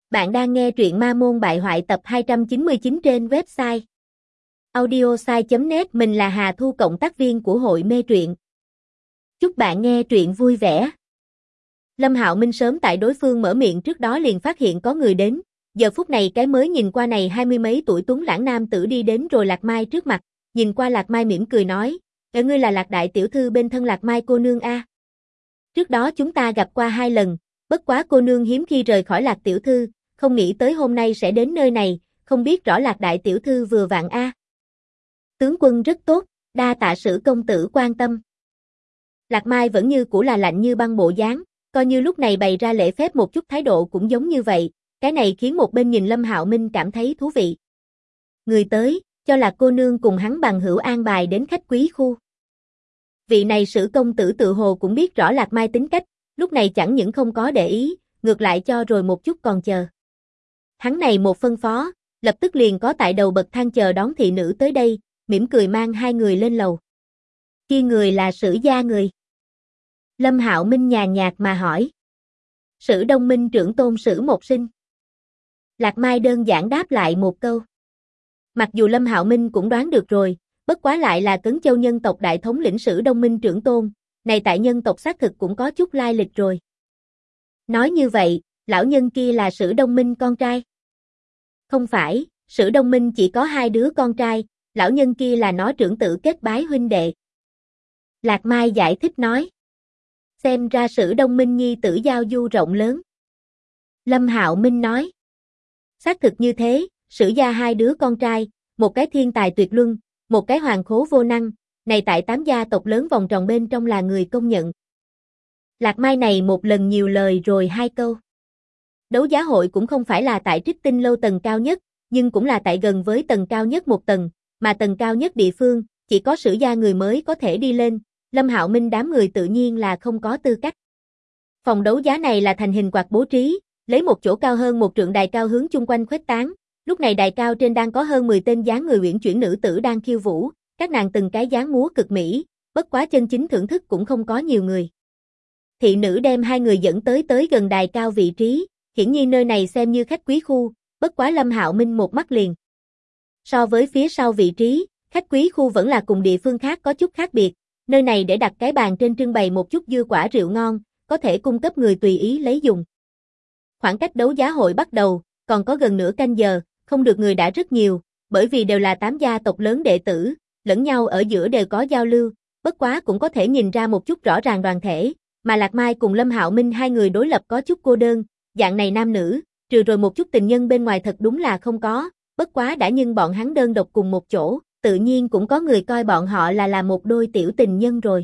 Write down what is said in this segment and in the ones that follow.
Bạn đang nghe truyện Ma Môn Bại Hoại tập 299 trên website audiosai.net. Mình là Hà Thu, cộng tác viên của hội mê truyện. Chúc bạn nghe truyện vui vẻ. Lâm Hạo Minh sớm tại đối phương mở miệng trước đó liền phát hiện có người đến. Giờ phút này cái mới nhìn qua này 20 mấy tuổi tuấn lãng nam tử đi đến rồi Lạc Mai trước mặt. Nhìn qua Lạc Mai mỉm cười nói: Ngươi là Lạc đại tiểu thư bên thân Lạc Mai cô nương a. Trước đó chúng ta gặp qua 2 lần, bất quá cô nương hiếm khi rời khỏi Lạc tiểu thư, không nghĩ tới hôm nay sẽ đến nơi này, không biết rõ Lạc đại tiểu thư vừa vặn a. Tướng quân rất tốt, đa tạ Sử công tử quan tâm. Lạc Mai vẫn như cũ là lạnh như băng bộ dáng, coi như lúc này bày ra lễ phép một chút thái độ cũng giống như vậy, cái này khiến một bên nhìn Lâm Hạo Minh cảm thấy thú vị. Người tới, cho là cô nương cùng hắn bằng hữu an bài đến khách quý khu. Vị này Sử công tử tự hồ cũng biết rõ Lạc Mai tính cách, lúc này chẳng những không có để ý, ngược lại cho rồi một chút còn chờ. Hắn này một phân phó, lập tức liền có tại đầu bậc thang chờ đón thị nữ tới đây, mỉm cười mang 2 người lên lầu. Kia người là Sử gia người. Lâm Hạo Minh nhàn nhạt mà hỏi. Sử Đông Minh trưởng tôn Sử Một Sinh. Lạc Mai đơn giản đáp lại một câu. Mặc dù Lâm Hạo Minh cũng đoán được rồi, bất quá lại là Cấn Châu nhân tộc đại thống lĩnh Sử Đông Minh trưởng tôn, này tại nhân tộc xác thực cũng có chút lai lịch rồi. Nói như vậy, lão nhân kia là Sử Đông Minh con trai? Không phải, Sử Đông Minh chỉ có 2 đứa con trai, lão nhân kia là nó trưởng tử kết bái huynh đệ. Lạc Mai giải thích nói. Xem ra Sử Đông Minh nhi tử giao du rộng lớn. Lâm Hạo Minh nói. Xác thực như thế, Sử gia 2 đứa con trai, một cái thiên tài tuyệt luân, một cái hoàng khố vô năng, này tại 8 gia tộc lớn vòng tròn bên trong là người công nhận. Lạc Mai này một lần nhiều lời rồi 2 câu. Đấu giá hội cũng không phải là tại Trích Tinh lâu tầng cao nhất, nhưng cũng là tại gần với tầng cao nhất một tầng, mà tầng cao nhất địa phương, chỉ có Sử gia người mới có thể đi lên, Lâm Hạo Minh đám người tự nhiên là không có tư cách. Phòng đấu giá này là thành hình quạt bố trí, lấy một chỗ cao hơn một trượng đài cao hướng chung quanh khuếch tán, lúc này đài cao trên đang có hơn 10 tên dáng người uyển chuyển nữ tử đang khiêu vũ, các nàng từng cái dáng múa cực mỹ, bất quá chân chính thưởng thức cũng không có nhiều người. Thị nữ đem 2 người dẫn tới gần đài cao vị trí, hiển nhiên nơi này xem như khách quý khu, bất quá Lâm Hạo Minh một mắt liền. So với phía sau vị trí, khách quý khu vẫn là cùng địa phương khác có chút khác biệt, nơi này để đặt cái bàn trên trưng bày một chút dưa quả rượu ngon, có thể cung cấp người tùy ý lấy dùng. Khoảng cách đấu giá hội bắt đầu, còn có gần nửa canh giờ, không được người đã rất nhiều, bởi vì đều là 8 gia tộc lớn đệ tử, lẫn nhau ở giữa đều có giao lưu, bất quá cũng có thể nhìn ra một chút rõ ràng đoàn thể, mà Lạc Mai cùng Lâm Hạo Minh 2 người đối lập có chút cô đơn, dạng này nam nữ, trừ rồi một chút tình nhân bên ngoài thật đúng là không có, bất quá đã nhưng bọn hắn đơn độc cùng một chỗ, tự nhiên cũng có người coi bọn họ là một đôi tiểu tình nhân rồi.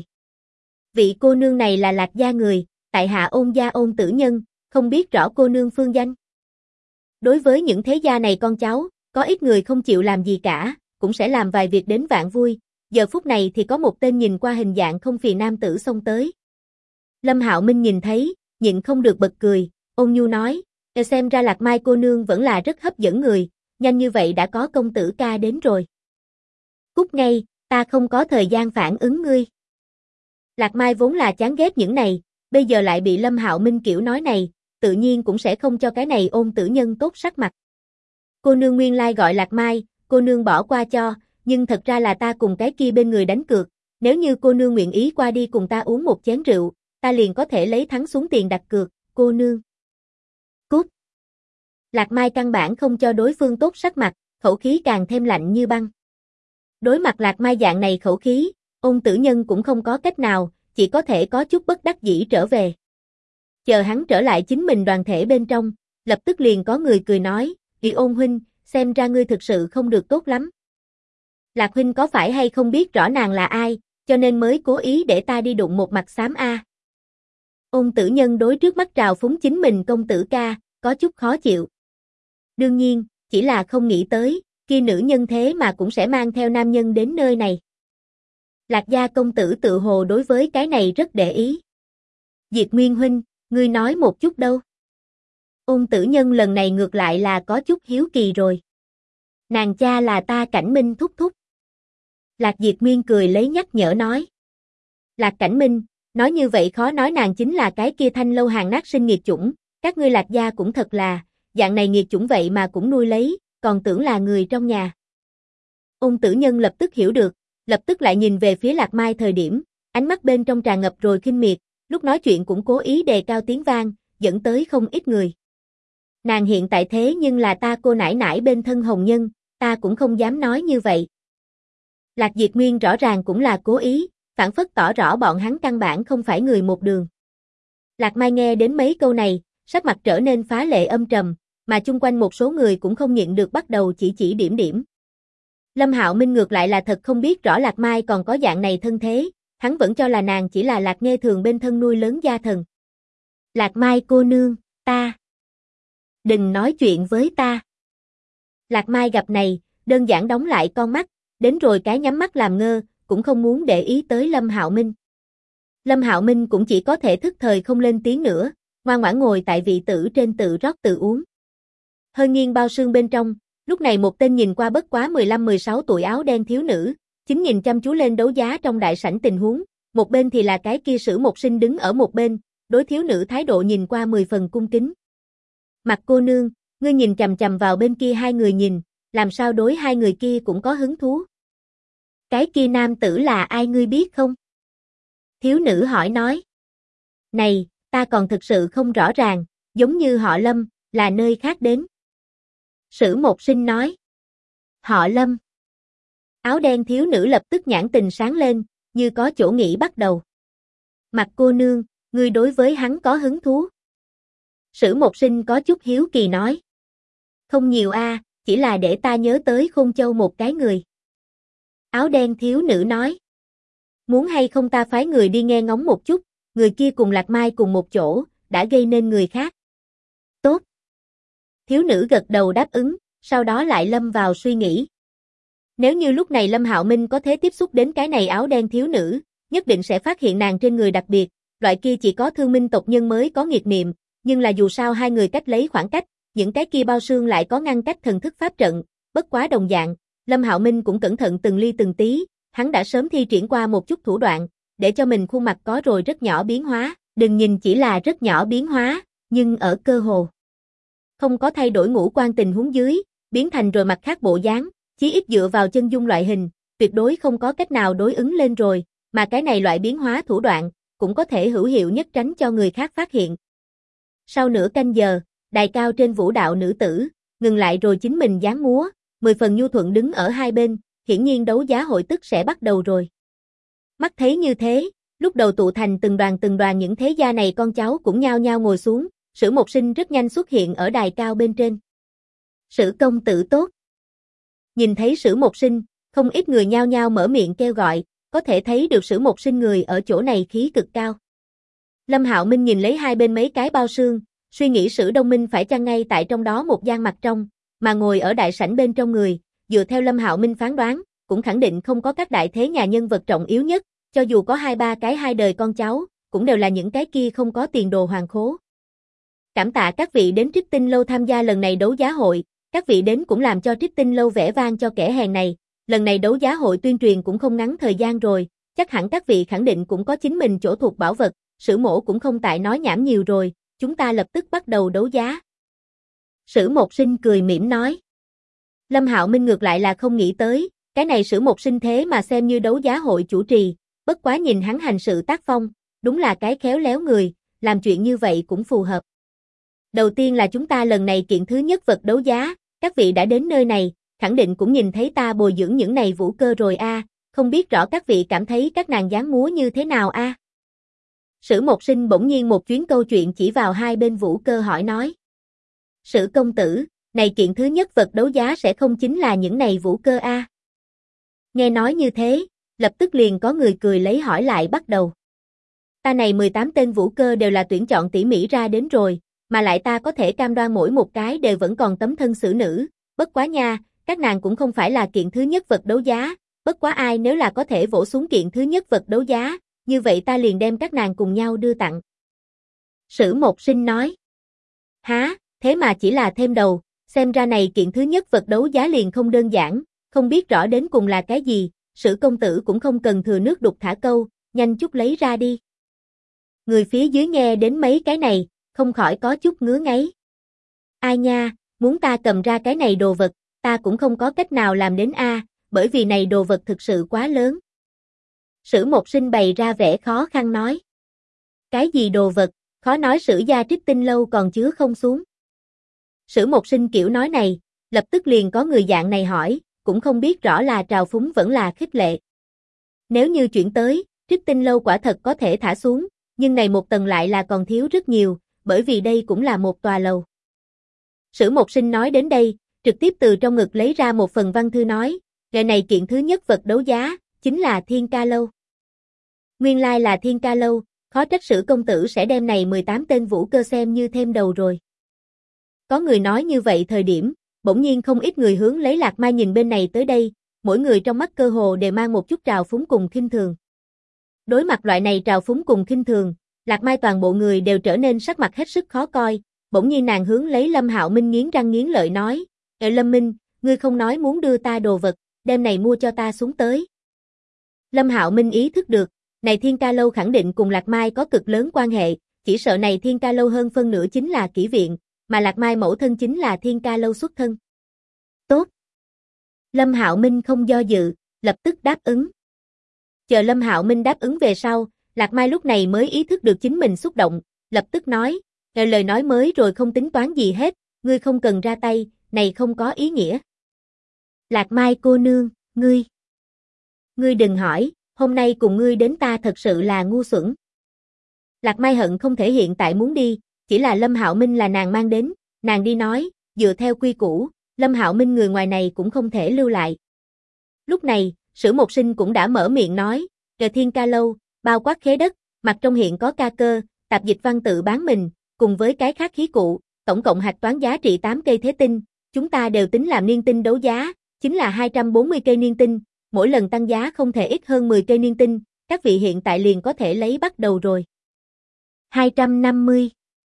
Vị cô nương này là Lạc gia người, tại hạ Ôn gia Ôn Tử Nhân, không biết rõ cô nương phương danh. Đối với những thế gia này con cháu, có ít người không chịu làm gì cả, cũng sẽ làm vài việc đến vạn vui, giờ phút này thì có một tên nhìn qua hình dạng không phì nam tử xông tới. Lâm Hạo Minh nhìn thấy, nhịn không được bật cười, ôn nhu nói, xem ra Lạc Mai cô nương vẫn là rất hấp dẫn người, nhanh như vậy đã có công tử ca đến rồi. Cút ngay, ta không có thời gian phản ứng ngươi. Lạc Mai vốn là chán ghét những này, bây giờ lại bị Lâm Hạo Minh kiểu nói này, tự nhiên cũng sẽ không cho cái này Ôn Tử Nhân tốt sắc mặt. Cô nương nguyên lai gọi Lạc Mai, cô nương bỏ qua cho, nhưng thật ra là ta cùng cái kia bên người đánh cược, nếu như cô nương nguyện ý qua đi cùng ta uống một chén rượu, ta liền có thể lấy thắng xuống tiền đặt cược, cô nương. Cút. Lạc Mai căn bản không cho đối phương tốt sắc mặt, khẩu khí càng thêm lạnh như băng. Đối mặt Lạc Mai dạng này khẩu khí, Ôn Tử Nhân cũng không có cách nào, chỉ có thể có chút bất đắc dĩ trở về. Chờ hắn trở lại chính mình đoàn thể bên trong, lập tức liền có người cười nói, Ôn huynh, xem ra ngươi thực sự không được tốt lắm. Lạc huynh có phải hay không biết rõ nàng là ai, cho nên mới cố ý để ta đi đụng một mặt xám a. Ôn Tử Nhân đối trước mắt trào phúng chính mình công tử ca, có chút khó chịu. Đương nhiên, chỉ là không nghĩ tới, kia nữ nhân thế mà cũng sẽ mang theo nam nhân đến nơi này. Lạc gia công tử tự hồ đối với cái này rất để ý. Diệt Nguyên huynh, ngươi nói một chút đâu. Ôn Tử Nhân lần này ngược lại là có chút hiếu kỳ rồi. Nàng cha là ta Cảnh Minh thúc thúc. Lạc Diệt Nguyên cười lấy nhắc nhở nói. Lạc Cảnh Minh, nói như vậy khó nói nàng chính là cái kia Thanh lâu hàng nát sinh nghiệt chủng, các ngươi Lạc gia cũng thật là, dạng này nghiệt chủng vậy mà cũng nuôi lấy, còn tưởng là người trong nhà. Ôn Tử Nhân lập tức hiểu được, lập tức lại nhìn về phía Lạc Mai thời điểm, ánh mắt bên trong tràn ngập rồi khinh miệt, lúc nói chuyện cũng cố ý đề cao tiếng vang, dẫn tới không ít người. Nàng hiện tại thế nhưng là ta cô nãi nãi bên thân hồng nhân, ta cũng không dám nói như vậy. Lạc Diệt Nguyên rõ ràng cũng là cố ý, phản phất tỏ rõ bọn hắn căn bản không phải người một đường. Lạc Mai nghe đến mấy câu này, sắc mặt trở nên phá lệ âm trầm, mà chung quanh một số người cũng không nhịn được bắt đầu chỉ điểm điểm. Lâm Hạo Minh ngược lại là thật không biết rõ Lạc Mai còn có dạng này thân thế, hắn vẫn cho là nàng chỉ là Lạc Nghe Thường bên thân nuôi lớn gia thần. Lạc Mai cô nương, ta. Đừng nói chuyện với ta. Lạc Mai gặp này, đơn giản đóng lại con mắt, đến rồi cái nhắm mắt làm ngơ, cũng không muốn để ý tới Lâm Hạo Minh. Lâm Hạo Minh cũng chỉ có thể thức thời không lên tiếng nữa, ngoan ngoãn ngồi tại vị tử trên tự rót tự uống. Hơi nghiêng bao sương bên trong, lúc này một tên nhìn qua bất quá 15-16 tuổi áo đen thiếu nữ, chính nhìn chăm chú lên đấu giá trong đại sảnh tình huống, một bên thì là cái kia Sử Một Sinh đứng ở một bên, đối thiếu nữ thái độ nhìn qua 10 phần cung kính. Mặt cô nương, ngươi nhìn chằm chằm vào bên kia hai người nhìn, làm sao đối hai người kia cũng có hứng thú. Cái kia nam tử là ai ngươi biết không? Thiếu nữ hỏi nói. Này, ta còn thực sự không rõ ràng, giống như họ Lâm, là nơi khác đến. Sử Một Sinh nói. Họ Lâm. Áo đen thiếu nữ lập tức nhãn tình sáng lên, như có chỗ nghĩ bắt đầu. Mặt cô nương, ngươi đối với hắn có hứng thú. Sử Một Sinh có chút hiếu kỳ nói. Không nhiều a, chỉ là để ta nhớ tới Khôn Châu một cái người. Áo đen thiếu nữ nói. Muốn hay không ta phái người đi nghe ngóng một chút, người kia cùng Lạc Mai cùng một chỗ, đã gây nên người khác. Tốt. Thiếu nữ gật đầu đáp ứng, sau đó lại lâm vào suy nghĩ. Nếu như lúc này Lâm Hạo Minh có thể tiếp xúc đến cái này áo đen thiếu nữ, nhất định sẽ phát hiện nàng trên người đặc biệt, loại kia chỉ có Thương Minh tộc nhân mới có nghiệt niệm, nhưng là dù sao hai người cách lấy khoảng cách, những cái kia bao xương lại có ngăn cách thần thức pháp trận, bất quá đồng dạng, Lâm Hạo Minh cũng cẩn thận từng ly từng tí, hắn đã sớm thi triển qua một chút thủ đoạn, để cho mình khuôn mặt có rồi rất nhỏ biến hóa, đừng nhìn chỉ là rất nhỏ biến hóa, nhưng ở cơ hồ không có thay đổi ngũ quan tình huống dưới, biến thành rồi mặt khác bộ dáng, chí ít dựa vào chân dung loại hình, tuyệt đối không có cách nào đối ứng lên rồi, mà cái này loại biến hóa thủ đoạn, cũng có thể hữu hiệu nhất tránh cho người khác phát hiện. Sau nửa canh giờ, đài cao trên vũ đạo nữ tử, ngừng lại rồi chính mình dáng múa, 10 phần nhu thuận đứng ở hai bên, hiển nhiên đấu giá hội tức sẽ bắt đầu rồi. Mắt thấy như thế, lúc đầu tụ thành từng đoàn những thế gia này con cháu cũng nhao nhao ngồi xuống, Sử Một Sinh rất nhanh xuất hiện ở đài cao bên trên. Sử công tử tốt. Nhìn thấy Sử Một Sinh, không ít người nhao nhao mở miệng kêu gọi, có thể thấy được Sử Một Sinh người ở chỗ này khí cực cao. Lâm Hạo Minh nhìn lấy hai bên mấy cái bao xương, suy nghĩ Sử Đông Minh phải chăng ngay tại trong đó một gian mặt trong, mà ngồi ở đại sảnh bên trong người, dựa theo Lâm Hạo Minh phán đoán, cũng khẳng định không có các đại thế nhà nhân vật trọng yếu nhất, cho dù có 2-3 cái hai đời con cháu, cũng đều là những cái kia không có tiền đồ hoàng khố. Cảm tạ các vị đến Trích Tinh Lâu tham gia lần này đấu giá hội, các vị đến cũng làm cho Trích Tinh Lâu vẻ vang cho kẻ hèn này, lần này đấu giá hội tuyên truyền cũng không ngắn thời gian rồi, chắc hẳn các vị khẳng định cũng có chính mình chỗ thuộc bảo vật, Sử mỗ cũng không tại nói nhảm nhiều rồi, chúng ta lập tức bắt đầu đấu giá. Sử Một Sinh cười mỉm nói. Lâm Hạo Minh ngược lại là không nghĩ tới, cái này Sử Một Sinh thế mà xem như đấu giá hội chủ trì, bất quá nhìn hắn hành sự tác phong, đúng là cái khéo léo người, làm chuyện như vậy cũng phù hợp. Đầu tiên là chúng ta lần này kiện thứ nhất vật đấu giá, các vị đã đến nơi này, khẳng định cũng nhìn thấy ta bồi dưỡng những này vũ cơ rồi a, không biết rõ các vị cảm thấy các nàng dáng múa như thế nào a? Sử Một Sinh bỗng nhiên một chuyến câu chuyện chỉ vào hai bên vũ cơ hỏi nói. Sử công tử, này kiện thứ nhất vật đấu giá sẽ không chính là những này vũ cơ a? Nghe nói như thế, lập tức liền có người cười lấy hỏi lại bắt đầu. Ta này 18 tên vũ cơ đều là tuyển chọn tỉ mỉ ra đến rồi, mà lại ta có thể cam đoan mỗi một cái đều vẫn còn tấm thân xử nữ, bất quá nha, các nàng cũng không phải là kiện thứ nhất vật đấu giá, bất quá ai nếu là có thể vỗ xuống kiện thứ nhất vật đấu giá, như vậy ta liền đem các nàng cùng nhau đưa tặng. Sử Một Sinh nói. Há, thế mà chỉ là thêm đầu, xem ra này kiện thứ nhất vật đấu giá liền không đơn giản, không biết rõ đến cùng là cái gì, Sử công tử cũng không cần thừa nước đục thả câu, nhanh chút lấy ra đi. Người phía dưới nghe đến mấy cái này, không khỏi có chút ngứa ngáy. Ai nha, muốn ta cầm ra cái này đồ vật, ta cũng không có cách nào làm đến bởi vì này đồ vật thực sự quá lớn. Sử Một Sinh bày ra vẻ khó khăn nói. Cái gì đồ vật, khó nói Sử gia Trích Tinh lâu còn chứa không xuống. Sử Một Sinh kiểu nói này, lập tức liền có người dạng này hỏi, cũng không biết rõ là trào phúng vẫn là khích lệ. Nếu như chuyển tới, Trích Tinh lâu quả thật có thể thả xuống, nhưng này một tầng lại là còn thiếu rất nhiều, bởi vì đây cũng là một tòa lầu. Sử Một Sinh nói đến đây, trực tiếp từ trong ngực lấy ra một phần văn thư nói, ngày này kiện thứ nhất vật đấu giá, chính là Thiên Ca Lâu. Nguyên lai là Thiên Ca Lâu, khó trách Sử công tử sẽ đem này 18 tên vũ cơ xem như thêm đầu rồi. Có người nói như vậy thời điểm, bỗng nhiên không ít người hướng lấy Lạc Mai nhìn bên này tới đây, mỗi người trong mắt cơ hồ đều mang một chút trào phúng cùng khinh thường. Đối mặt loại này trào phúng cùng khinh thường, Lạc Mai toàn bộ người đều trở nên sắc mặt hết sức khó coi, bỗng nhiên nàng hướng lấy Lâm Hạo Minh nghiến răng nghiến lợi nói, Lâm Minh, ngươi không nói muốn đưa ta đồ vật, đem này mua cho ta xuống tới. Lâm Hạo Minh ý thức được, này Thiên Ca Lâu khẳng định cùng Lạc Mai có cực lớn quan hệ, chỉ sợ này Thiên Ca Lâu hơn phân nửa chính là kỹ viện, mà Lạc Mai mẫu thân chính là Thiên Ca Lâu xuất thân. Tốt. Lâm Hạo Minh không do dự, lập tức đáp ứng. Chờ Lâm Hạo Minh đáp ứng về sau, Lạc Mai lúc này mới ý thức được chính mình xúc động, lập tức nói, lời nói mới rồi không tính toán gì hết, ngươi không cần ra tay, này không có ý nghĩa. Lạc Mai cô nương, ngươi đừng hỏi, hôm nay cùng ngươi đến ta thật sự là ngu xuẩn. Lạc Mai hận không thể hiện tại muốn đi, chỉ là Lâm Hạo Minh là nàng mang đến, nàng đi nói, dựa theo quy củ, Lâm Hạo Minh người ngoài này cũng không thể lưu lại. Lúc này, Sử Một Sinh cũng đã mở miệng nói, Thiên Ca Lâu, bao quát khế đất, mặt trong hiện có ca cơ, tạp dịch văn tự bán mình, cùng với cái khác khí cụ, tổng cộng hạch toán giá trị 8 cây thế tinh, chúng ta đều tính làm niên tinh đấu giá, chính là 240 cây niên tinh, mỗi lần tăng giá không thể ít hơn 10 cây niên tinh, các vị hiện tại liền có thể lấy bắt đầu rồi. 250,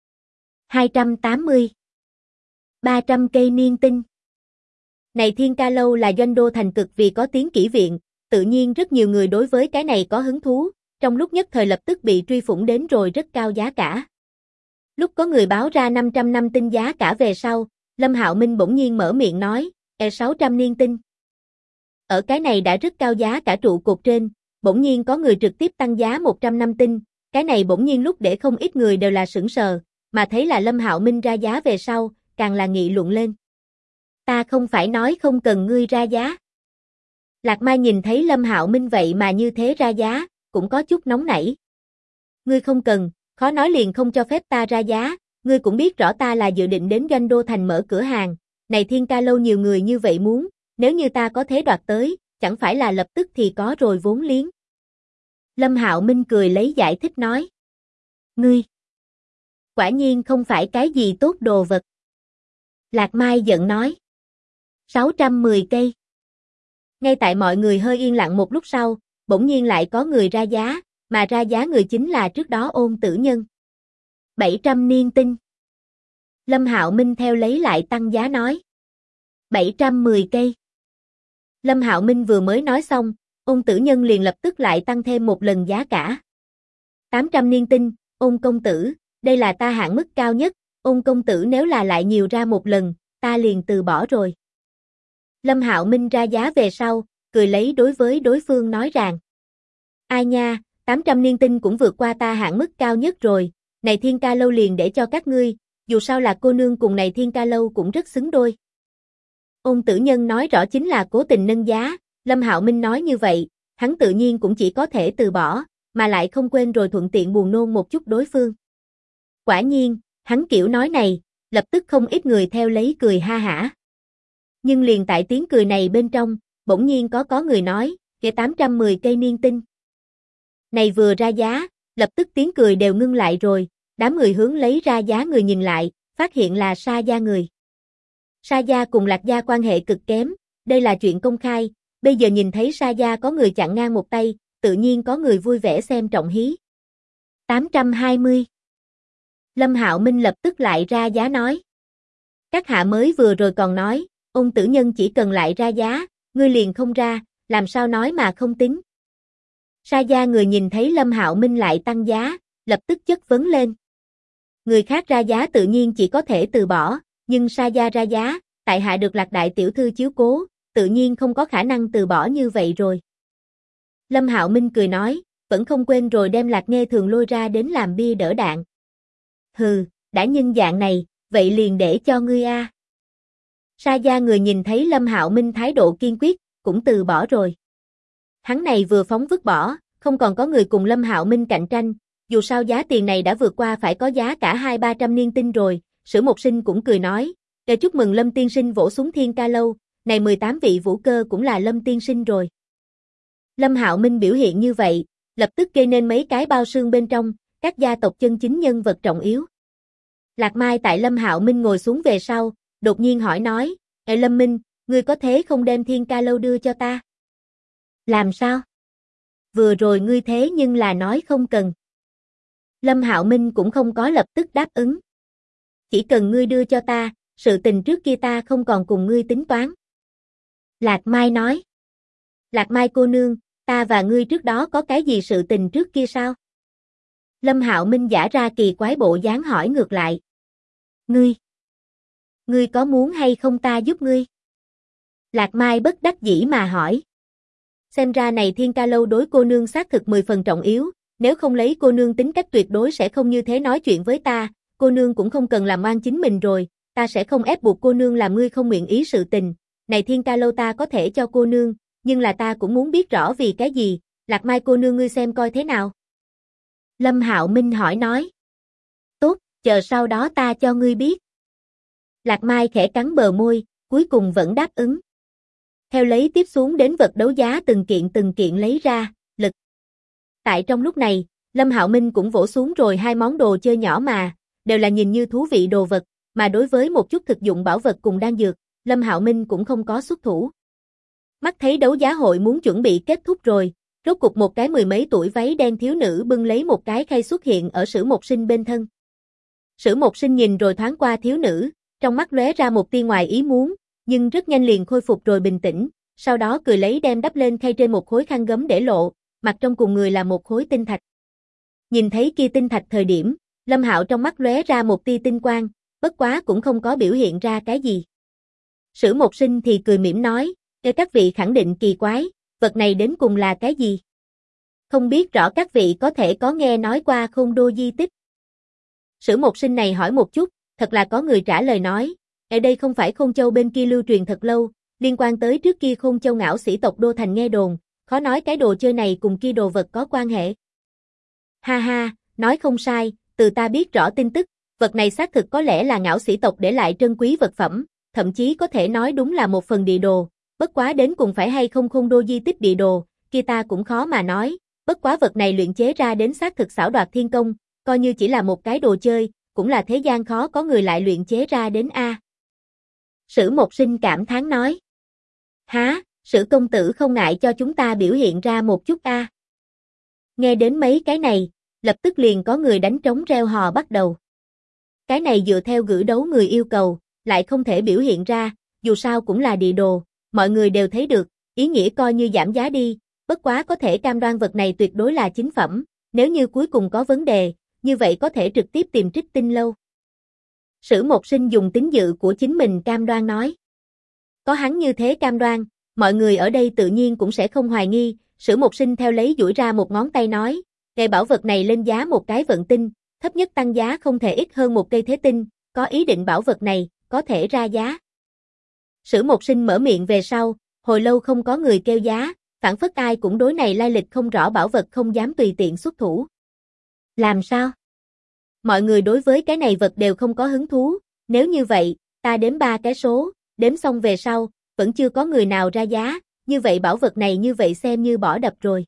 280, 300 cây niên tinh. Này Thiên Ca Lâu là doanh đô thành cực vì có tiếng kỹ viện, tự nhiên rất nhiều người đối với cái này có hứng thú, trong lúc nhất thời lập tức bị truy phủng đến rồi rất cao giá cả. Lúc có người báo ra 500 năm tinh giá cả về sau, Lâm Hạo Minh bỗng nhiên mở miệng nói, 600 niên tinh. Ở cái này đã rất cao giá cả trụ cột trên, bỗng nhiên có người trực tiếp tăng giá 100 năm tinh, cái này bỗng nhiên lúc để không ít người đều là sửng sờ, mà thấy là Lâm Hạo Minh ra giá về sau, càng là nghị luận lên. Ta không phải nói không cần ngươi ra giá. Lạc Mai nhìn thấy Lâm Hạo Minh vậy mà như thế ra giá, cũng có chút nóng nảy. Ngươi không cần, khó nói liền không cho phép ta ra giá, ngươi cũng biết rõ ta là dự định đến doanh đô thành mở cửa hàng, này Thiên Ca Lâu nhiều người như vậy muốn, nếu như ta có thế đoạt tới, chẳng phải là lập tức thì có rồi vốn liếng. Lâm Hạo Minh cười lấy giải thích nói. Ngươi, quả nhiên không phải cái gì tốt đồ vật. Lạc Mai giận nói. 610 cây. Ngay tại mọi người hơi yên lặng một lúc sau, bỗng nhiên lại có người ra giá, mà ra giá người chính là trước đó Ôn Tử Nhân. 700 niên tinh. Lâm Hạo Minh theo lấy lại tăng giá nói. 710 cây. Lâm Hạo Minh vừa mới nói xong, Ôn Tử Nhân liền lập tức lại tăng thêm một lần giá cả. 800 niên tinh, Ôn công tử, đây là ta hạn mức cao nhất, Ôn công tử nếu là lại nhiều ra một lần, ta liền từ bỏ rồi. Lâm Hạo Minh ra giá về sau, cười lấy đối với đối phương nói rằng. Ai nha, 800 niên tinh cũng vượt qua ta hạn mức cao nhất rồi, này Thiên Ca Lâu liền để cho các ngươi, dù sao là cô nương cùng này Thiên Ca Lâu cũng rất xứng đôi. Ôn Tử Nhân nói rõ chính là cố tình nâng giá, Lâm Hạo Minh nói như vậy, hắn tự nhiên cũng chỉ có thể từ bỏ, mà lại không quên rồi thuận tiện buồn nôn một chút đối phương. Quả nhiên, hắn kiểu nói này, lập tức không ít người theo lấy cười ha hả. Nhưng liền tại tiếng cười này bên trong, bỗng nhiên có người nói, kể 810 cây niên tinh. Này vừa ra giá, lập tức tiếng cười đều ngưng lại rồi, đám người hướng lấy ra giá người nhìn lại, phát hiện là Sa gia người. Sa gia cùng Lạc gia quan hệ cực kém, đây là chuyện công khai, bây giờ nhìn thấy Sa gia có người chặn ngang một tay, tự nhiên có người vui vẻ xem trọng hí. 820. Lâm Hạo Minh lập tức lại ra giá nói. Các hạ mới vừa rồi còn nói, Ôn Tử Nhân chỉ cần lại ra giá, ngươi liền không ra, làm sao nói mà không tính. Sa gia người nhìn thấy Lâm Hạo Minh lại tăng giá, lập tức chất vấn lên. Người khác ra giá tự nhiên chỉ có thể từ bỏ, nhưng Sa gia ra giá, tại hạ được Lạc đại tiểu thư chiếu cố, tự nhiên không có khả năng từ bỏ như vậy rồi. Lâm Hạo Minh cười nói, vẫn không quên rồi đem Lạc Nghê Thường lôi ra đến làm bia đỡ đạn. Hừ, đã nhân dạng này, vậy liền để cho ngươi a. Sa gia người nhìn thấy Lâm Hạo Minh thái độ kiên quyết, cũng từ bỏ rồi. Hắn này vừa phóng vứt bỏ, không còn có người cùng Lâm Hạo Minh cạnh tranh, dù sao giá tiền này đã vượt qua phải có giá cả 200-300 niên tinh rồi. Sử Một Sinh cũng cười nói, để chúc mừng Lâm tiên sinh vỗ súng Thiên Ca Lâu, này 18 vị vũ cơ cũng là Lâm tiên sinh rồi. Lâm Hạo Minh biểu hiện như vậy, lập tức gây nên mấy cái bao xương bên trong, các gia tộc chân chính nhân vật trọng yếu. Lạc Mai tại Lâm Hạo Minh ngồi xuống về sau, đột nhiên hỏi nói, Ê Lâm Minh, ngươi có thế không đem Thiên Ca Lâu đưa cho ta? Làm sao? Vừa rồi ngươi thế nhưng là nói không cần. Lâm Hạo Minh cũng không có lập tức đáp ứng. Chỉ cần ngươi đưa cho ta, sự tình trước kia ta không còn cùng ngươi tính toán. Lạc Mai nói. Lạc Mai cô nương, ta và ngươi trước đó có cái gì sự tình trước kia sao? Lâm Hạo Minh giả ra kỳ quái bộ dáng hỏi ngược lại. Ngươi có muốn hay không ta giúp ngươi? Lạc Mai bất đắc dĩ mà hỏi. Xem ra này Thiên Ca Lâu đối cô nương xác thực 10 phần trọng yếu, nếu không lấy cô nương tính cách tuyệt đối sẽ không như thế nói chuyện với ta, cô nương cũng không cần làm oan chính mình rồi, ta sẽ không ép buộc cô nương làm ngươi không nguyện ý sự tình, này Thiên Ca Lâu ta có thể cho cô nương, nhưng là ta cũng muốn biết rõ vì cái gì, Lạc Mai cô nương ngươi xem coi thế nào. Lâm Hạo Minh hỏi nói. Tốt, chờ sau đó ta cho ngươi biết. Lạc Mai khẽ cắn bờ môi, cuối cùng vẫn đáp ứng. Theo lấy tiếp xuống đến vật đấu giá từng kiện lấy ra, lực. Tại trong lúc này, Lâm Hạo Minh cũng vỗ xuống rồi hai món đồ chơi nhỏ mà, đều là nhìn như thú vị đồ vật, mà đối với một chút thực dụng bảo vật cùng đan dược, Lâm Hạo Minh cũng không có xuất thủ. Mắt thấy đấu giá hội muốn chuẩn bị kết thúc rồi, rốt cục một cái 10 mấy tuổi váy đen thiếu nữ bưng lấy một cái khay xuất hiện ở Sử Một Sinh bên thân. Sử Một Sinh nhìn rồi thoáng qua thiếu nữ, trong mắt lóe ra một tia ngoài ý muốn, nhưng rất nhanh liền khôi phục rồi bình tĩnh, sau đó cười lấy đem đắp lên khay trên một khối khăn gấm để lộ, mặt trong cùng người là một khối tinh thạch. Nhìn thấy kia tinh thạch thời điểm, Lâm Hạo trong mắt lóe ra một tia tinh quang, bất quá cũng không có biểu hiện ra cái gì. Sử Một Sinh thì cười mỉm nói, các vị khẳng định kỳ quái, vật này đến cùng là cái gì? Không biết rõ các vị có thể có nghe nói qua Khôn Đô di tích. Sử Một Sinh này hỏi một chút, thật là có người trả lời nói, ở đây không phải Khôn Châu bên kia lưu truyền thật lâu, liên quan tới trước kia Khôn Châu ngạo sĩ tộc đô thành nghe đồn, khó nói cái đồ chơi này cùng kia đồ vật có quan hệ. Ha ha, nói không sai, từ ta biết rõ tin tức, vật này xác thực có lẽ là ngạo sĩ tộc để lại trân quý vật phẩm, thậm chí có thể nói đúng là một phần địa đồ, bất quá đến cùng phải hay không Khôn Đô di tích địa đồ, kia ta cũng khó mà nói, bất quá vật này luyện chế ra đến xác thực xảo đoạt thiên công, coi như chỉ là một cái đồ chơi, cũng là thế gian khó có người lại luyện chế ra đến a. Sử Một Sinh cảm thán nói. Há, Sử công tử không ngại cho chúng ta biểu hiện ra một chút a. Nghe đến mấy cái này, lập tức liền có người đánh trống reo hò bắt đầu. Cái này dựa theo gửi đấu người yêu cầu, lại không thể biểu hiện ra, dù sao cũng là địa đồ, mọi người đều thấy được, ý nghĩa coi như giảm giá đi, bất quá có thể cam đoan vật này tuyệt đối là chính phẩm, nếu như cuối cùng có vấn đề, như vậy có thể trực tiếp tìm Trích Tinh Lâu. Sử Một Sinh dùng tín dự của chính mình cam đoan nói. Có hắn như thế cam đoan, mọi người ở đây tự nhiên cũng sẽ không hoài nghi, Sử Một Sinh theo lấy duỗi ra một ngón tay nói, ngày bảo vật này lên giá một cái vận tinh, thấp nhất tăng giá không thể ít hơn một cây thế tinh, có ý định bảo vật này, có thể ra giá. Sử Một Sinh mở miệng về sau, hồi lâu không có người kêu giá, phản phất ai cũng đối này lai lịch không rõ bảo vật không dám tùy tiện xuất thủ. Làm sao? Mọi người đối với cái này vật đều không có hứng thú, nếu như vậy, ta đếm 3 cái số, đếm xong về sau, vẫn chưa có người nào ra giá, như vậy bảo vật này như vậy xem như bỏ đập rồi.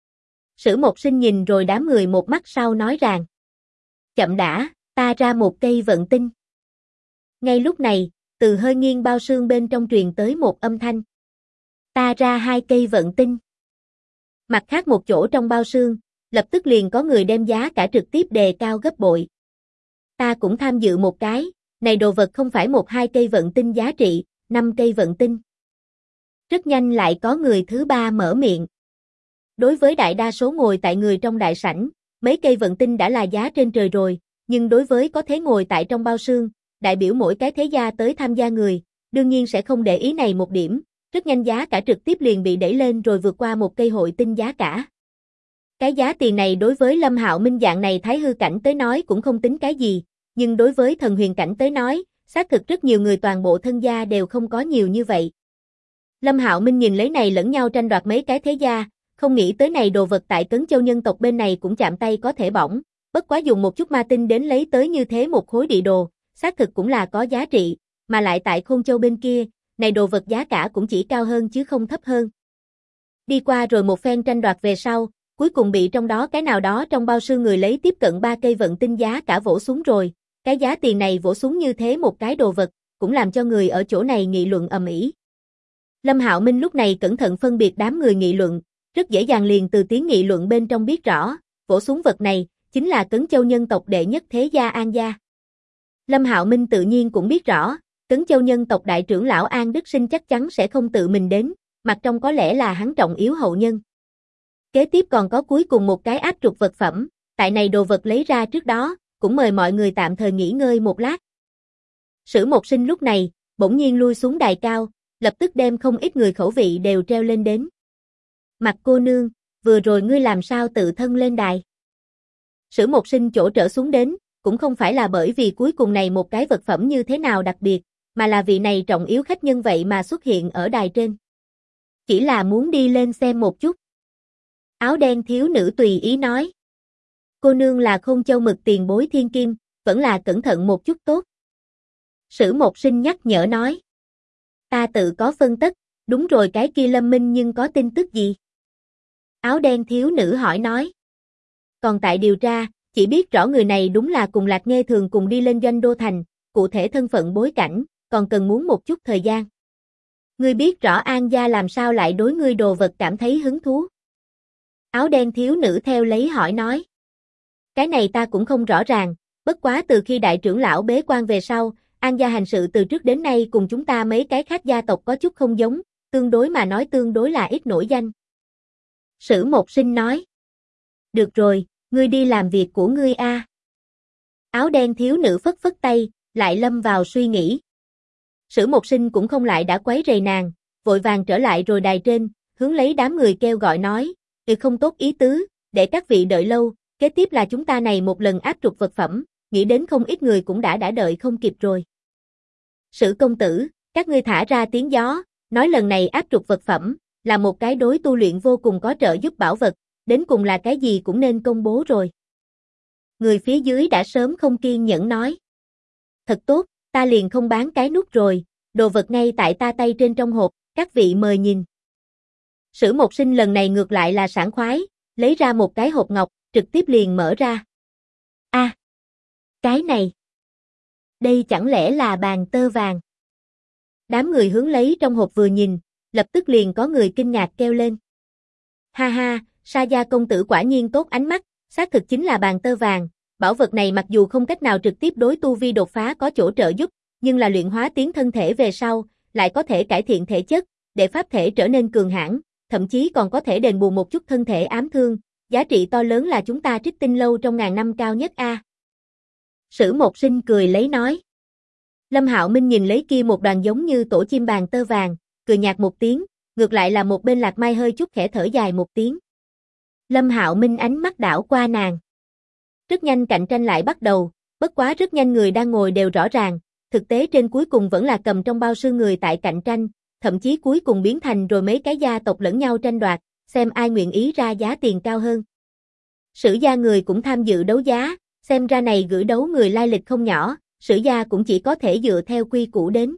Sử Một Sinh nhìn rồi đám người một mắt sau nói rằng, chậm đã, ta ra một cây vận tinh. Ngay lúc này, từ hơi nghiêng bao xương bên trong truyền tới một âm thanh. Ta ra 2 cây vận tinh. Mặt khác một chỗ trong bao xương, lập tức liền có người đem giá cả trực tiếp đề cao gấp bội. Ta cũng tham dự một cái, này đồ vật không phải 1-2 cây vận tinh giá trị, 5 cây vận tinh. Rất nhanh lại có người thứ ba mở miệng. Đối với đại đa số ngồi tại người trong đại sảnh, mấy cây vận tinh đã là giá trên trời rồi, nhưng đối với có thế ngồi tại trong bao xương, đại biểu mỗi cái thế gia tới tham gia người, đương nhiên sẽ không để ý này một điểm, rất nhanh giá cả trực tiếp liền bị đẩy lên rồi vượt qua một cây hội tinh giá cả. Cái giá tiền này đối với Lâm Hạo Minh dạng này thái hư cảnh tới nói cũng không tính cái gì, nhưng đối với thần huyền cảnh tới nói, xác thực rất nhiều người toàn bộ thân gia đều không có nhiều như vậy. Lâm Hạo Minh nhìn lấy này lẫn nhau tranh đoạt mấy cái thế gia, không nghĩ tới này đồ vật tại Cấn Châu nhân tộc bên này cũng chạm tay có thể bỏng, bất quá dùng một chút ma tinh đến lấy tới như thế một khối địa đồ, xác thực cũng là có giá trị, mà lại tại Khôn Châu bên kia, này đồ vật giá cả cũng chỉ cao hơn chứ không thấp hơn. Đi qua rồi một phen tranh đoạt về sau, cuối cùng bị trong đó cái nào đó trong bao sư người lấy tiếp cận 3 cây vận tinh giá cả vỗ xuống rồi, cái giá tiền này vỗ xuống như thế một cái đồ vật, cũng làm cho người ở chỗ này nghị luận ầm ĩ. Lâm Hạo Minh lúc này cẩn thận phân biệt đám người nghị luận, rất dễ dàng liền từ tiếng nghị luận bên trong biết rõ, vỗ xuống vật này, chính là Cấn Châu nhân tộc đệ nhất thế gia An gia. Lâm Hạo Minh tự nhiên cũng biết rõ, Cấn Châu nhân tộc đại trưởng lão An Đức Sinh chắc chắn sẽ không tự mình đến, mặt trong có lẽ là hắn trọng yếu hậu nhân. Kế tiếp còn có cuối cùng một cái áp trục vật phẩm, tại này đồ vật lấy ra trước đó, cũng mời mọi người tạm thời nghỉ ngơi một lát. Sử Một Sinh lúc này, bỗng nhiên lui xuống đài cao, lập tức đem không ít người khẩu vị đều treo lên đến. Mặt cô nương, vừa rồi ngươi làm sao tự thân lên đài? Sử Một Sinh chỗ trở xuống đến, cũng không phải là bởi vì cuối cùng này một cái vật phẩm như thế nào đặc biệt, mà là vì này trọng yếu khách nhân vậy mà xuất hiện ở đài trên. Chỉ là muốn đi lên xem một chút. Áo đen thiếu nữ tùy ý nói. Cô nương là Khôn Châu mực tiền bối thiên kim, vẫn là cẩn thận một chút tốt. Sử Một Sinh nhắc nhở nói. Ta tự có phân tất, đúng rồi cái kia Lâm Minh nhưng có tin tức gì? Áo đen thiếu nữ hỏi nói. Còn tại điều tra, chỉ biết rõ người này đúng là cùng Lạc Nghê thường cùng đi lên Doanh Đô Thành, cụ thể thân phận bối cảnh, còn cần muốn một chút thời gian. Ngươi biết rõ An gia làm sao lại đối ngươi đồ vật cảm thấy hứng thú? Áo đen thiếu nữ theo lấy hỏi nói. Cái này ta cũng không rõ ràng, bất quá từ khi đại trưởng lão bế quan về sau, An gia hành sự từ trước đến nay cùng chúng ta mấy cái khác gia tộc có chút không giống, tương đối mà nói tương đối là ít nổi danh. Sử Một Sinh nói. Được rồi, ngươi đi làm việc của ngươi a. Áo đen thiếu nữ phất phất tay, lại lâm vào suy nghĩ. Sử Một Sinh cũng không lại đã quấy rầy nàng, vội vàng trở lại rồi đài trên, hướng lấy đám người kêu gọi nói, không tốt ý tứ, để các vị đợi lâu, kế tiếp là chúng ta này một lần áp trục vật phẩm, nghĩ đến không ít người cũng đã đợi không kịp rồi. Sử công tử, các ngươi thả ra tiếng gió, nói lần này áp trục vật phẩm, là một cái đối tu luyện vô cùng có trợ giúp bảo vật, đến cùng là cái gì cũng nên công bố rồi. Người phía dưới đã sớm không kiên nhẫn nói. Thật tốt, ta liền không bán cái nút rồi, đồ vật ngay tại ta tay trên trong hộp, các vị mời nhìn. Sử Một Sinh lần này ngược lại là sảng khoái, lấy ra một cái hộp ngọc, trực tiếp liền mở ra. A, cái này, đây chẳng lẽ là bàn tơ vàng? Đám người hướng lấy trong hộp vừa nhìn, lập tức liền có người kinh ngạc kêu lên. Ha ha, Sa gia công tử quả nhiên tốt ánh mắt, xác thực chính là bàn tơ vàng, bảo vật này mặc dù không cách nào trực tiếp đối tu vi đột phá có chỗ trợ giúp, nhưng là luyện hóa tiến thân thể về sau, lại có thể cải thiện thể chất, để pháp thể trở nên cường hãn, thậm chí còn có thể đền bù một chút thân thể ám thương, giá trị to lớn là chúng ta Trích Tinh lâu trong ngàn năm cao nhất a. Sử Một Sinh cười lấy nói. Lâm Hạo Minh nhìn lấy kia một đoàn giống như tổ chim bàn tơ vàng, cười nhạt một tiếng, ngược lại là một bên Lạc Mai hơi chút khẽ thở dài một tiếng. Lâm Hạo Minh ánh mắt đảo qua nàng. Rất nhanh cạnh tranh lại bắt đầu, bất quá rất nhanh người đang ngồi đều rõ ràng, thực tế trên cuối cùng vẫn là cầm trong bao sư người tại cạnh tranh, thậm chí cuối cùng biến thành rồi mấy cái gia tộc lẫn nhau tranh đoạt, xem ai nguyện ý ra giá tiền cao hơn. Sử gia người cũng tham dự đấu giá, xem ra này gửi đấu người lai lịch không nhỏ, Sử gia cũng chỉ có thể dựa theo quy củ đến.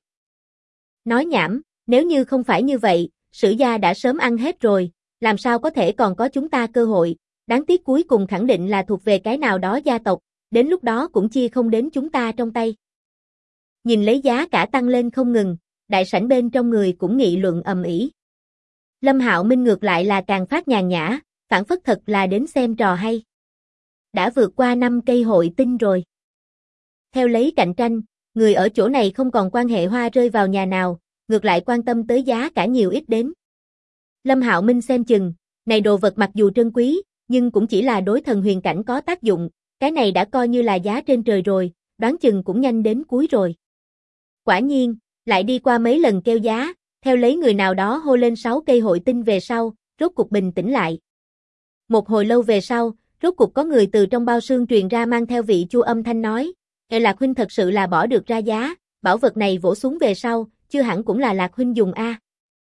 Nói nhảm, nếu như không phải như vậy, Sử gia đã sớm ăn hết rồi, làm sao có thể còn có chúng ta cơ hội, đáng tiếc cuối cùng khẳng định là thuộc về cái nào đó gia tộc, đến lúc đó cũng chia không đến chúng ta trong tay. Nhìn lấy giá cả tăng lên không ngừng, đại sảnh bên trong người cũng nghị luận ầm ĩ. Lâm Hạo Minh ngược lại là càng phát nhàn nhã, phản phất thật là đến xem trò hay. Đã vượt qua 5 cây hội tinh rồi. Theo lấy cạnh tranh, người ở chỗ này không còn quan hệ hoa rơi vào nhà nào, ngược lại quan tâm tới giá cả nhiều ít đến. Lâm Hạo Minh xem chừng, này đồ vật mặc dù trân quý, nhưng cũng chỉ là đối thần huyền cảnh có tác dụng, cái này đã coi như là giá trên trời rồi, đoán chừng cũng nhanh đến cuối rồi. Quả nhiên, lại đi qua mấy lần kêu giá, theo lấy người nào đó hô lên 6 cây hội tinh về sau, rốt cục bình tĩnh lại. Một hồi lâu về sau, rốt cục có người từ trong bao xương truyền ra mang theo vị chua âm thanh nói, Lạc huynh thật sự là bỏ được ra giá, bảo vật này vỗ xuống về sau, chưa hẳn cũng là Lạc huynh dùng a.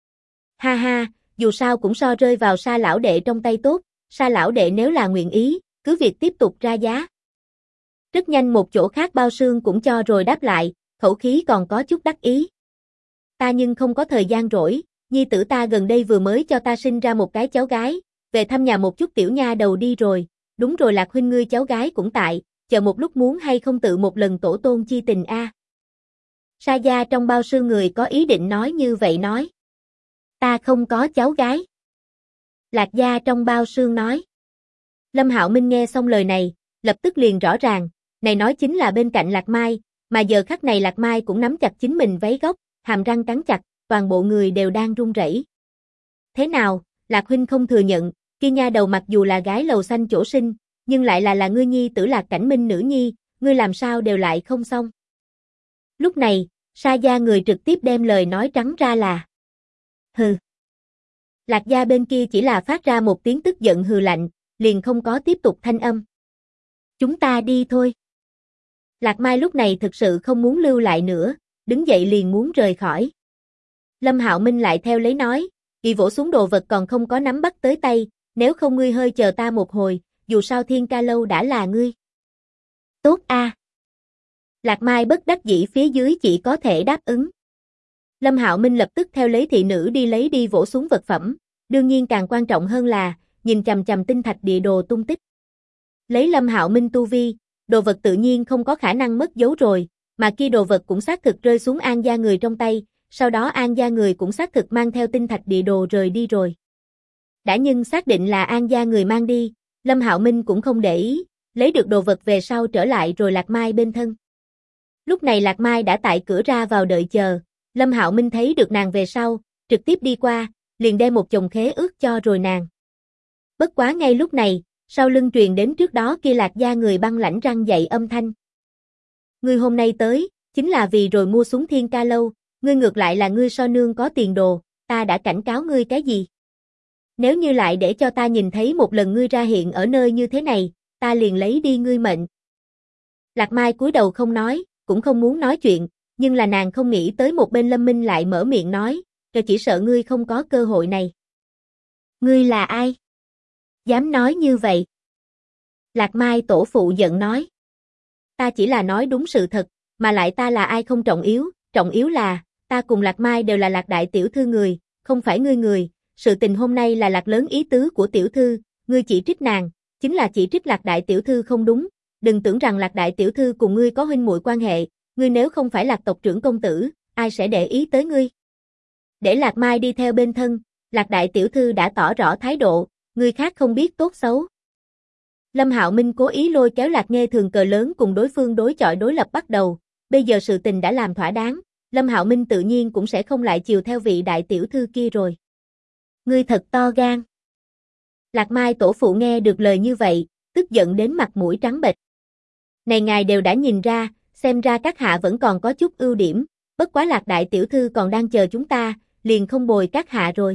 Ha ha, dù sao cũng so rơi vào Sa lão đệ trong tay tốt, Sa lão đệ nếu là nguyện ý, cứ việc tiếp tục ra giá. Rất nhanh một chỗ khác bao xương cũng cho rồi đáp lại, khẩu khí còn có chút đắc ý. Ta nhưng không có thời gian rỗi, nhi tử ta gần đây vừa mới cho ta sinh ra một cái cháu gái, về thăm nhà một chút tiểu nha đầu đi rồi, đúng rồi Lạc huynh ngươi cháu gái cũng tại, chờ một lúc muốn hay không tự một lần tổ tôn chi tình a. Sa gia trong bao xương người có ý định nói như vậy nói. Ta không có cháu gái. Lạc gia trong bao xương nói. Lâm Hạo Minh nghe xong lời này, lập tức liền rõ ràng, này nói chính là bên cạnh Lạc Mai, mà giờ khắc này Lạc Mai cũng nắm chặt chính mình váy góc, hàm răng cắn chặt, toàn bộ người đều đang run rẩy. Thế nào, Lạc huynh không thừa nhận, kia nha đầu mặc dù là gái lầu xanh chỗ sinh, nhưng lại là ngươi nhi tử Lạc Cảnh Minh nữ nhi, ngươi làm sao đều lại không xong. Lúc này, Sa gia người trực tiếp đem lời nói trắng ra là hừ. Lạc gia bên kia chỉ là phát ra một tiếng tức giận hừ lạnh, liền không có tiếp tục thanh âm. Chúng ta đi thôi. Lạc Mai lúc này thực sự không muốn lưu lại nữa, đứng dậy liền muốn rời khỏi. Lâm Hạo Minh lại theo lấy nói, kỳ vỗ xuống đồ vật còn không có nắm bắt tới tay, nếu không ngươi hơi chờ ta một hồi, dù sao Thiên Ca lâu đã là ngươi. Tốt a. Lạc Mai bất đắc dĩ phía dưới chỉ có thể đáp ứng. Lâm Hạo Minh lập tức theo lấy thị nữ đi lấy đi vỗ xuống vật phẩm, đương nhiên càng quan trọng hơn là, nhìn chằm chằm tinh thạch địa đồ tung tích. Lấy Lâm Hạo Minh tu vi, đồ vật tự nhiên không có khả năng mất dấu rồi, mà kia đồ vật cũng xác thực rơi xuống An gia người trong tay, sau đó An gia người cũng xác thực mang theo tinh thạch địa đồ rời đi rồi. Đã nhưng xác định là An gia người mang đi, Lâm Hạo Minh cũng không để ý, lấy được đồ vật về sau trở lại rồi Lạc Mai bên thân. Lúc này Lạc Mai đã tại cửa ra vào đợi chờ, Lâm Hạo Minh thấy được nàng về sau, trực tiếp đi qua, liền đem một chồng khế ước cho rồi nàng. Bất quá ngay lúc này, sau lưng truyền đến trước đó kia Lạc gia người băng lãnh răng dậy âm thanh. Ngươi hôm nay tới, chính là vì rồi mua xuống Thiên Ca lâu, ngươi ngược lại là ngươi so nương có tiền đồ, ta đã cảnh cáo ngươi cái gì? Nếu như lại để cho ta nhìn thấy một lần ngươi ra hiện ở nơi như thế này, ta liền lấy đi ngươi mệnh. Lạc Mai cúi đầu không nói, cũng không muốn nói chuyện, nhưng là nàng không nghĩ tới một bên Lâm Minh lại mở miệng nói, rồi chỉ sợ ngươi không có cơ hội này. Ngươi là ai? Dám nói như vậy? Lạc Mai tổ phụ giận nói. Ta chỉ là nói đúng sự thật, mà lại ta là ai không trọng yếu là, ta cùng Lạc Mai đều là Lạc đại tiểu thư người, không phải ngươi người, sự tình hôm nay là Lạc lớn ý tứ của tiểu thư, ngươi chỉ trích nàng, chính là chỉ trích Lạc đại tiểu thư không đúng, đừng tưởng rằng Lạc đại tiểu thư cùng ngươi có huynh muội quan hệ, ngươi nếu không phải Lạc tộc trưởng công tử, ai sẽ để ý tới ngươi? Để Lạc Mai đi theo bên thân, Lạc đại tiểu thư đã tỏ rõ thái độ, người khác không biết tốt xấu. Lâm Hạo Minh cố ý lôi kéo Lạc Nghê Thường cờ lớn cùng đối phương đối chọi đối lập bắt đầu, bây giờ sự tình đã làm thỏa đáng, Lâm Hạo Minh tự nhiên cũng sẽ không lại chiều theo vị đại tiểu thư kia rồi. Ngươi thật to gan. Lạc Mai tổ phụ nghe được lời như vậy, tức giận đến mặt mũi trắng bệch. Này ngài đều đã nhìn ra, xem ra các hạ vẫn còn có chút ưu điểm, bất quá Lạc đại tiểu thư còn đang chờ chúng ta, liền không bồi các hạ rồi.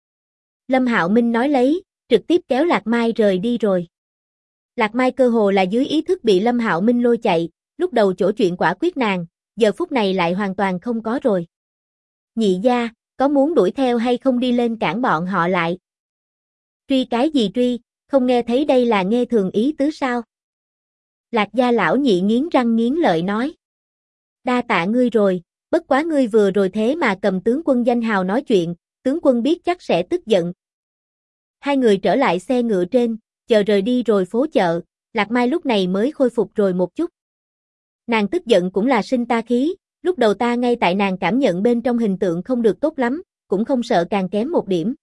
Lâm Hạo Minh nói lấy, trực tiếp kéo Lạc Mai rời đi rồi. Lạc Mai cơ hồ là dưới ý thức bị Lâm Hạo Minh lôi chạy, lúc đầu chỗ chuyện quả quyết nàng, giờ phút này lại hoàn toàn không có rồi. Nhị gia, có muốn đuổi theo hay không đi lên cản bọn họ lại? Truy cái gì truy, không nghe thấy đây là Nghê Thường ý tứ sao? Lạc gia lão nhị nghiến răng nghiến lợi nói. Đa tạ ngươi rồi, bất quá ngươi vừa rồi thế mà cầm tướng quân danh hào nói chuyện, tướng quân biết chắc sẽ tức giận. Hai người trở lại xe ngựa trên, chờ rời đi rồi phố chợ, Lạc Mai lúc này mới khôi phục rồi một chút. Nàng tức giận cũng là sinh ta khí, lúc đầu ta ngay tại nàng cảm nhận bên trong hình tượng không được tốt lắm, cũng không sợ càng kém một điểm.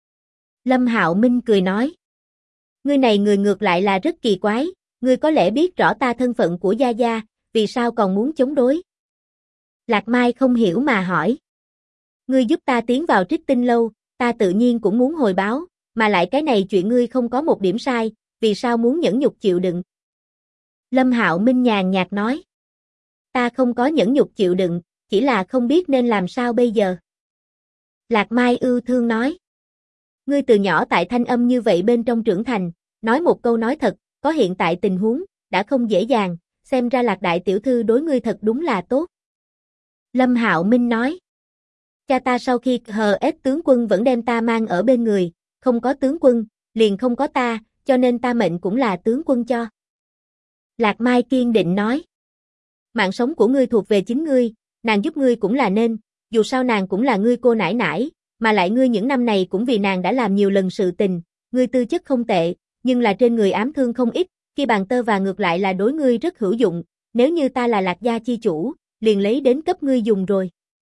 Lâm Hạo Minh cười nói. Ngươi này người ngược lại là rất kỳ quái, ngươi có lẽ biết rõ ta thân phận của Gia Gia, vì sao còn muốn chống đối? Lạc Mai không hiểu mà hỏi. Ngươi giúp ta tiến vào Trích Tinh lâu, ta tự nhiên cũng muốn hồi báo, mà lại cái này chuyện ngươi không có một điểm sai, vì sao muốn nhẫn nhục chịu đựng? Lâm Hạo Minh nhàn nhạt nói. Ta không có nhẫn nhục chịu đựng, chỉ là không biết nên làm sao bây giờ. Lạc Mai ưu thương nói. Ngươi từ nhỏ tại thanh âm như vậy bên trong trưởng thành, nói một câu nói thật, có hiện tại tình huống, đã không dễ dàng, xem ra Lạc đại tiểu thư đối ngươi thật đúng là tốt. Lâm Hạo Minh nói. Cha ta sau khi HS tướng quân vẫn đem ta mang ở bên người, không có tướng quân, liền không có ta, cho nên ta mệnh cũng là tướng quân cho. Lạc Mai kiên định nói. Mạng sống của ngươi thuộc về chính ngươi, nàng giúp ngươi cũng là nên, dù sao nàng cũng là ngươi cô nải nải, mà lại ngươi những năm này cũng vì nàng đã làm nhiều lần sự tình, ngươi tư chất không tệ, nhưng là trên người ám thương không ít, khi bàn tơ và ngược lại là đối ngươi rất hữu dụng, nếu như ta là Lạc gia chi chủ, liền lấy đến cấp ngươi dùng rồi.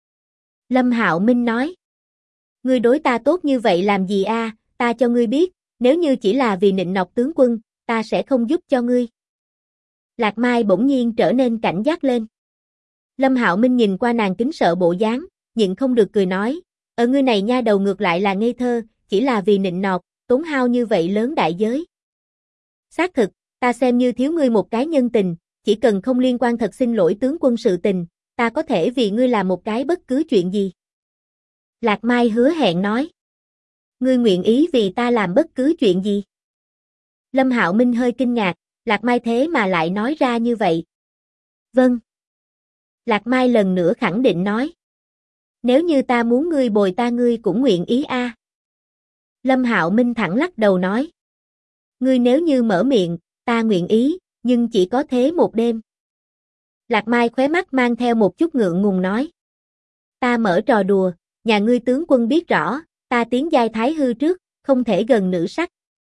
Lâm Hạo Minh nói. Ngươi đối ta tốt như vậy làm gì a? Ta cho ngươi biết, nếu như chỉ là vì nịnh nọt tướng quân, ta sẽ không giúp cho ngươi. Lạc Mai bỗng nhiên trở nên cảnh giác lên. Lâm Hạo Minh nhìn qua nàng kính sợ bộ dáng, nhịn không được cười nói, ở ngươi này nha đầu ngược lại là ngây thơ, chỉ là vì nịnh nọt, tốn hao như vậy lớn đại giới. Xác thực, ta xem như thiếu ngươi một cái nhân tình, chỉ cần không liên quan thật xin lỗi tướng quân sự tình, ta có thể vì ngươi làm một cái bất cứ chuyện gì. Lạc Mai hứa hẹn nói. Ngươi nguyện ý vì ta làm bất cứ chuyện gì? Lâm Hạo Minh hơi kinh ngạc, Lạc Mai thế mà lại nói ra như vậy. Vâng. Lạc Mai lần nữa khẳng định nói. Nếu như ta muốn ngươi bồi ta ngươi cũng nguyện ý a. Lâm Hạo Minh thẳng lắc đầu nói. Ngươi nếu như mở miệng, ta nguyện ý, nhưng chỉ có thế một đêm. Lạc Mai khóe mắt mang theo một chút ngượng ngùng nói. Ta mở trò đùa, nhà ngươi tướng quân biết rõ, ta tiến giai thái hư trước, không thể gần nữ sắc.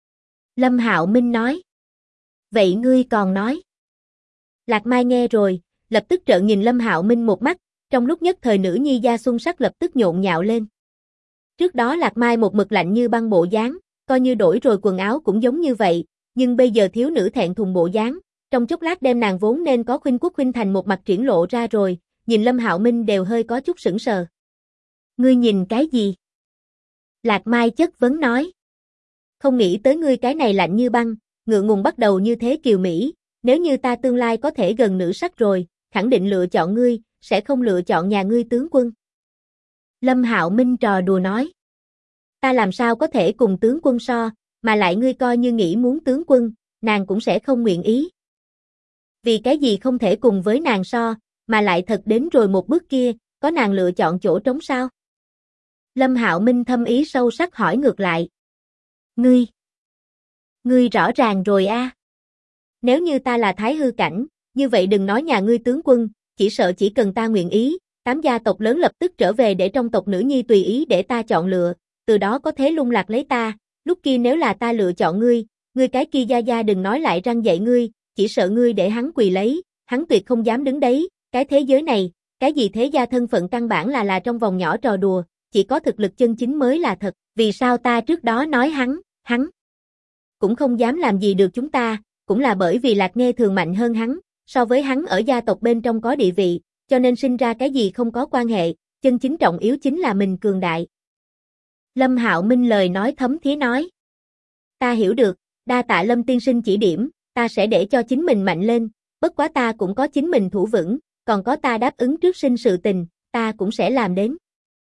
Lâm Hạo Minh nói. Vậy ngươi còn nói. Lạc Mai nghe rồi, lập tức trợn nhìn Lâm Hạo Minh một mắt, trong lúc nhất thời nữ nhi gia xuân sắc lập tức nhộn nhạo lên. Trước đó Lạc Mai một mực lạnh như băng bộ dáng, coi như đổi rồi quần áo cũng giống như vậy, nhưng bây giờ thiếu nữ thẹn thùng bộ dáng, trong chốc lát đem nàng vốn nên có khuynh quốc khuynh thành một mặt triển lộ ra rồi, nhìn Lâm Hạo Minh đều hơi có chút sững sờ. Ngươi nhìn cái gì? Lạc Mai chất vấn nói. Không nghĩ tới ngươi cái này lạnh như băng, ngượng ngùng bắt đầu như thế kiều mỹ, nếu như ta tương lai có thể gần nữ sắc rồi, khẳng định lựa chọn ngươi, sẽ không lựa chọn nhà ngươi tướng quân. Lâm Hạo Minh trò đùa nói. Ta làm sao có thể cùng tướng quân so, mà lại ngươi coi như nghĩ muốn tướng quân, nàng cũng sẽ không nguyện ý. Vì cái gì không thể cùng với nàng so, mà lại thật đến rồi một bước kia, có nàng lựa chọn chỗ trống sao? Lâm Hạo Minh thâm ý sâu sắc hỏi ngược lại. Ngươi rõ ràng rồi a. Nếu như ta là thái hư cảnh, như vậy đừng nói nhà ngươi tướng quân, chỉ sợ chỉ cần ta nguyện ý, 8 gia tộc lớn lập tức trở về để trong tộc nữ nhi tùy ý để ta chọn lựa, từ đó có thế lung lạc lấy ta, lúc kia nếu là ta lựa chọn ngươi cái kia gia gia đừng nói lại răng dạy ngươi, chỉ sợ ngươi để hắn quỳ lấy, hắn tuyệt không dám đứng đấy, cái thế giới này, cái gì thế gia thân phận căn bản là trong vòng nhỏ trò đùa, chỉ có thực lực chân chính mới là thật, vì sao ta trước đó nói hắn cũng không dám làm gì được chúng ta, cũng là bởi vì Lạc Nghê thường mạnh hơn hắn, so với hắn ở gia tộc bên trong có địa vị, cho nên sinh ra cái gì không có quan hệ, chân chính trọng yếu chính là mình cường đại. Lâm Hạo Minh lời nói thấm thía nói. Ta hiểu được, đa tạ Lâm tiên sinh chỉ điểm, ta sẽ để cho chính mình mạnh lên, bất quá ta cũng có chính mình thủ vững, còn có ta đáp ứng trước sinh sự tình, ta cũng sẽ làm đến.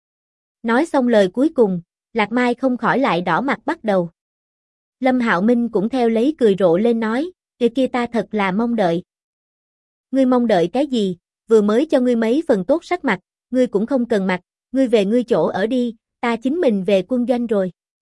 Nói xong lời cuối cùng, Lạc Mai không khỏi lại đỏ mặt bắt đầu. Lâm Hạo Minh cũng theo lấy cười rộ lên nói, kia ta thật là mong đợi. Ngươi mong đợi cái gì, vừa mới cho ngươi mấy phần tốt sắc mặt, ngươi cũng không cần mặc, ngươi về ngươi chỗ ở đi, ta chính mình về quân doanh rồi.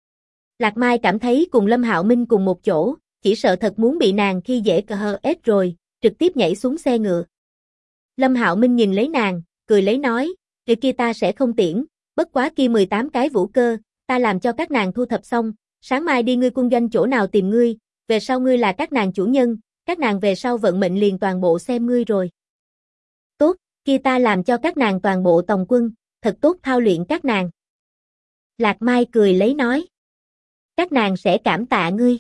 Lạc Mai cảm thấy cùng Lâm Hạo Minh cùng một chỗ, chỉ sợ thật muốn bị nàng khi dễ HS rồi, trực tiếp nhảy xuống xe ngựa. Lâm Hạo Minh nhìn lấy nàng, cười lấy nói, kia ta sẽ không tiễn, bất quá kia 18 cái vũ cơ, ta làm cho các nàng thu thập xong, sáng mai đi ngươi quân doanh chỗ nào tìm ngươi, về sau ngươi là các nàng chủ nhân, các nàng về sau vận mệnh liền toàn bộ xem ngươi rồi. Tốt, kia ta làm cho các nàng toàn bộ tòng quân, thật tốt thao luyện các nàng. Lạc Mai cười lấy nói. Các nàng sẽ cảm tạ ngươi.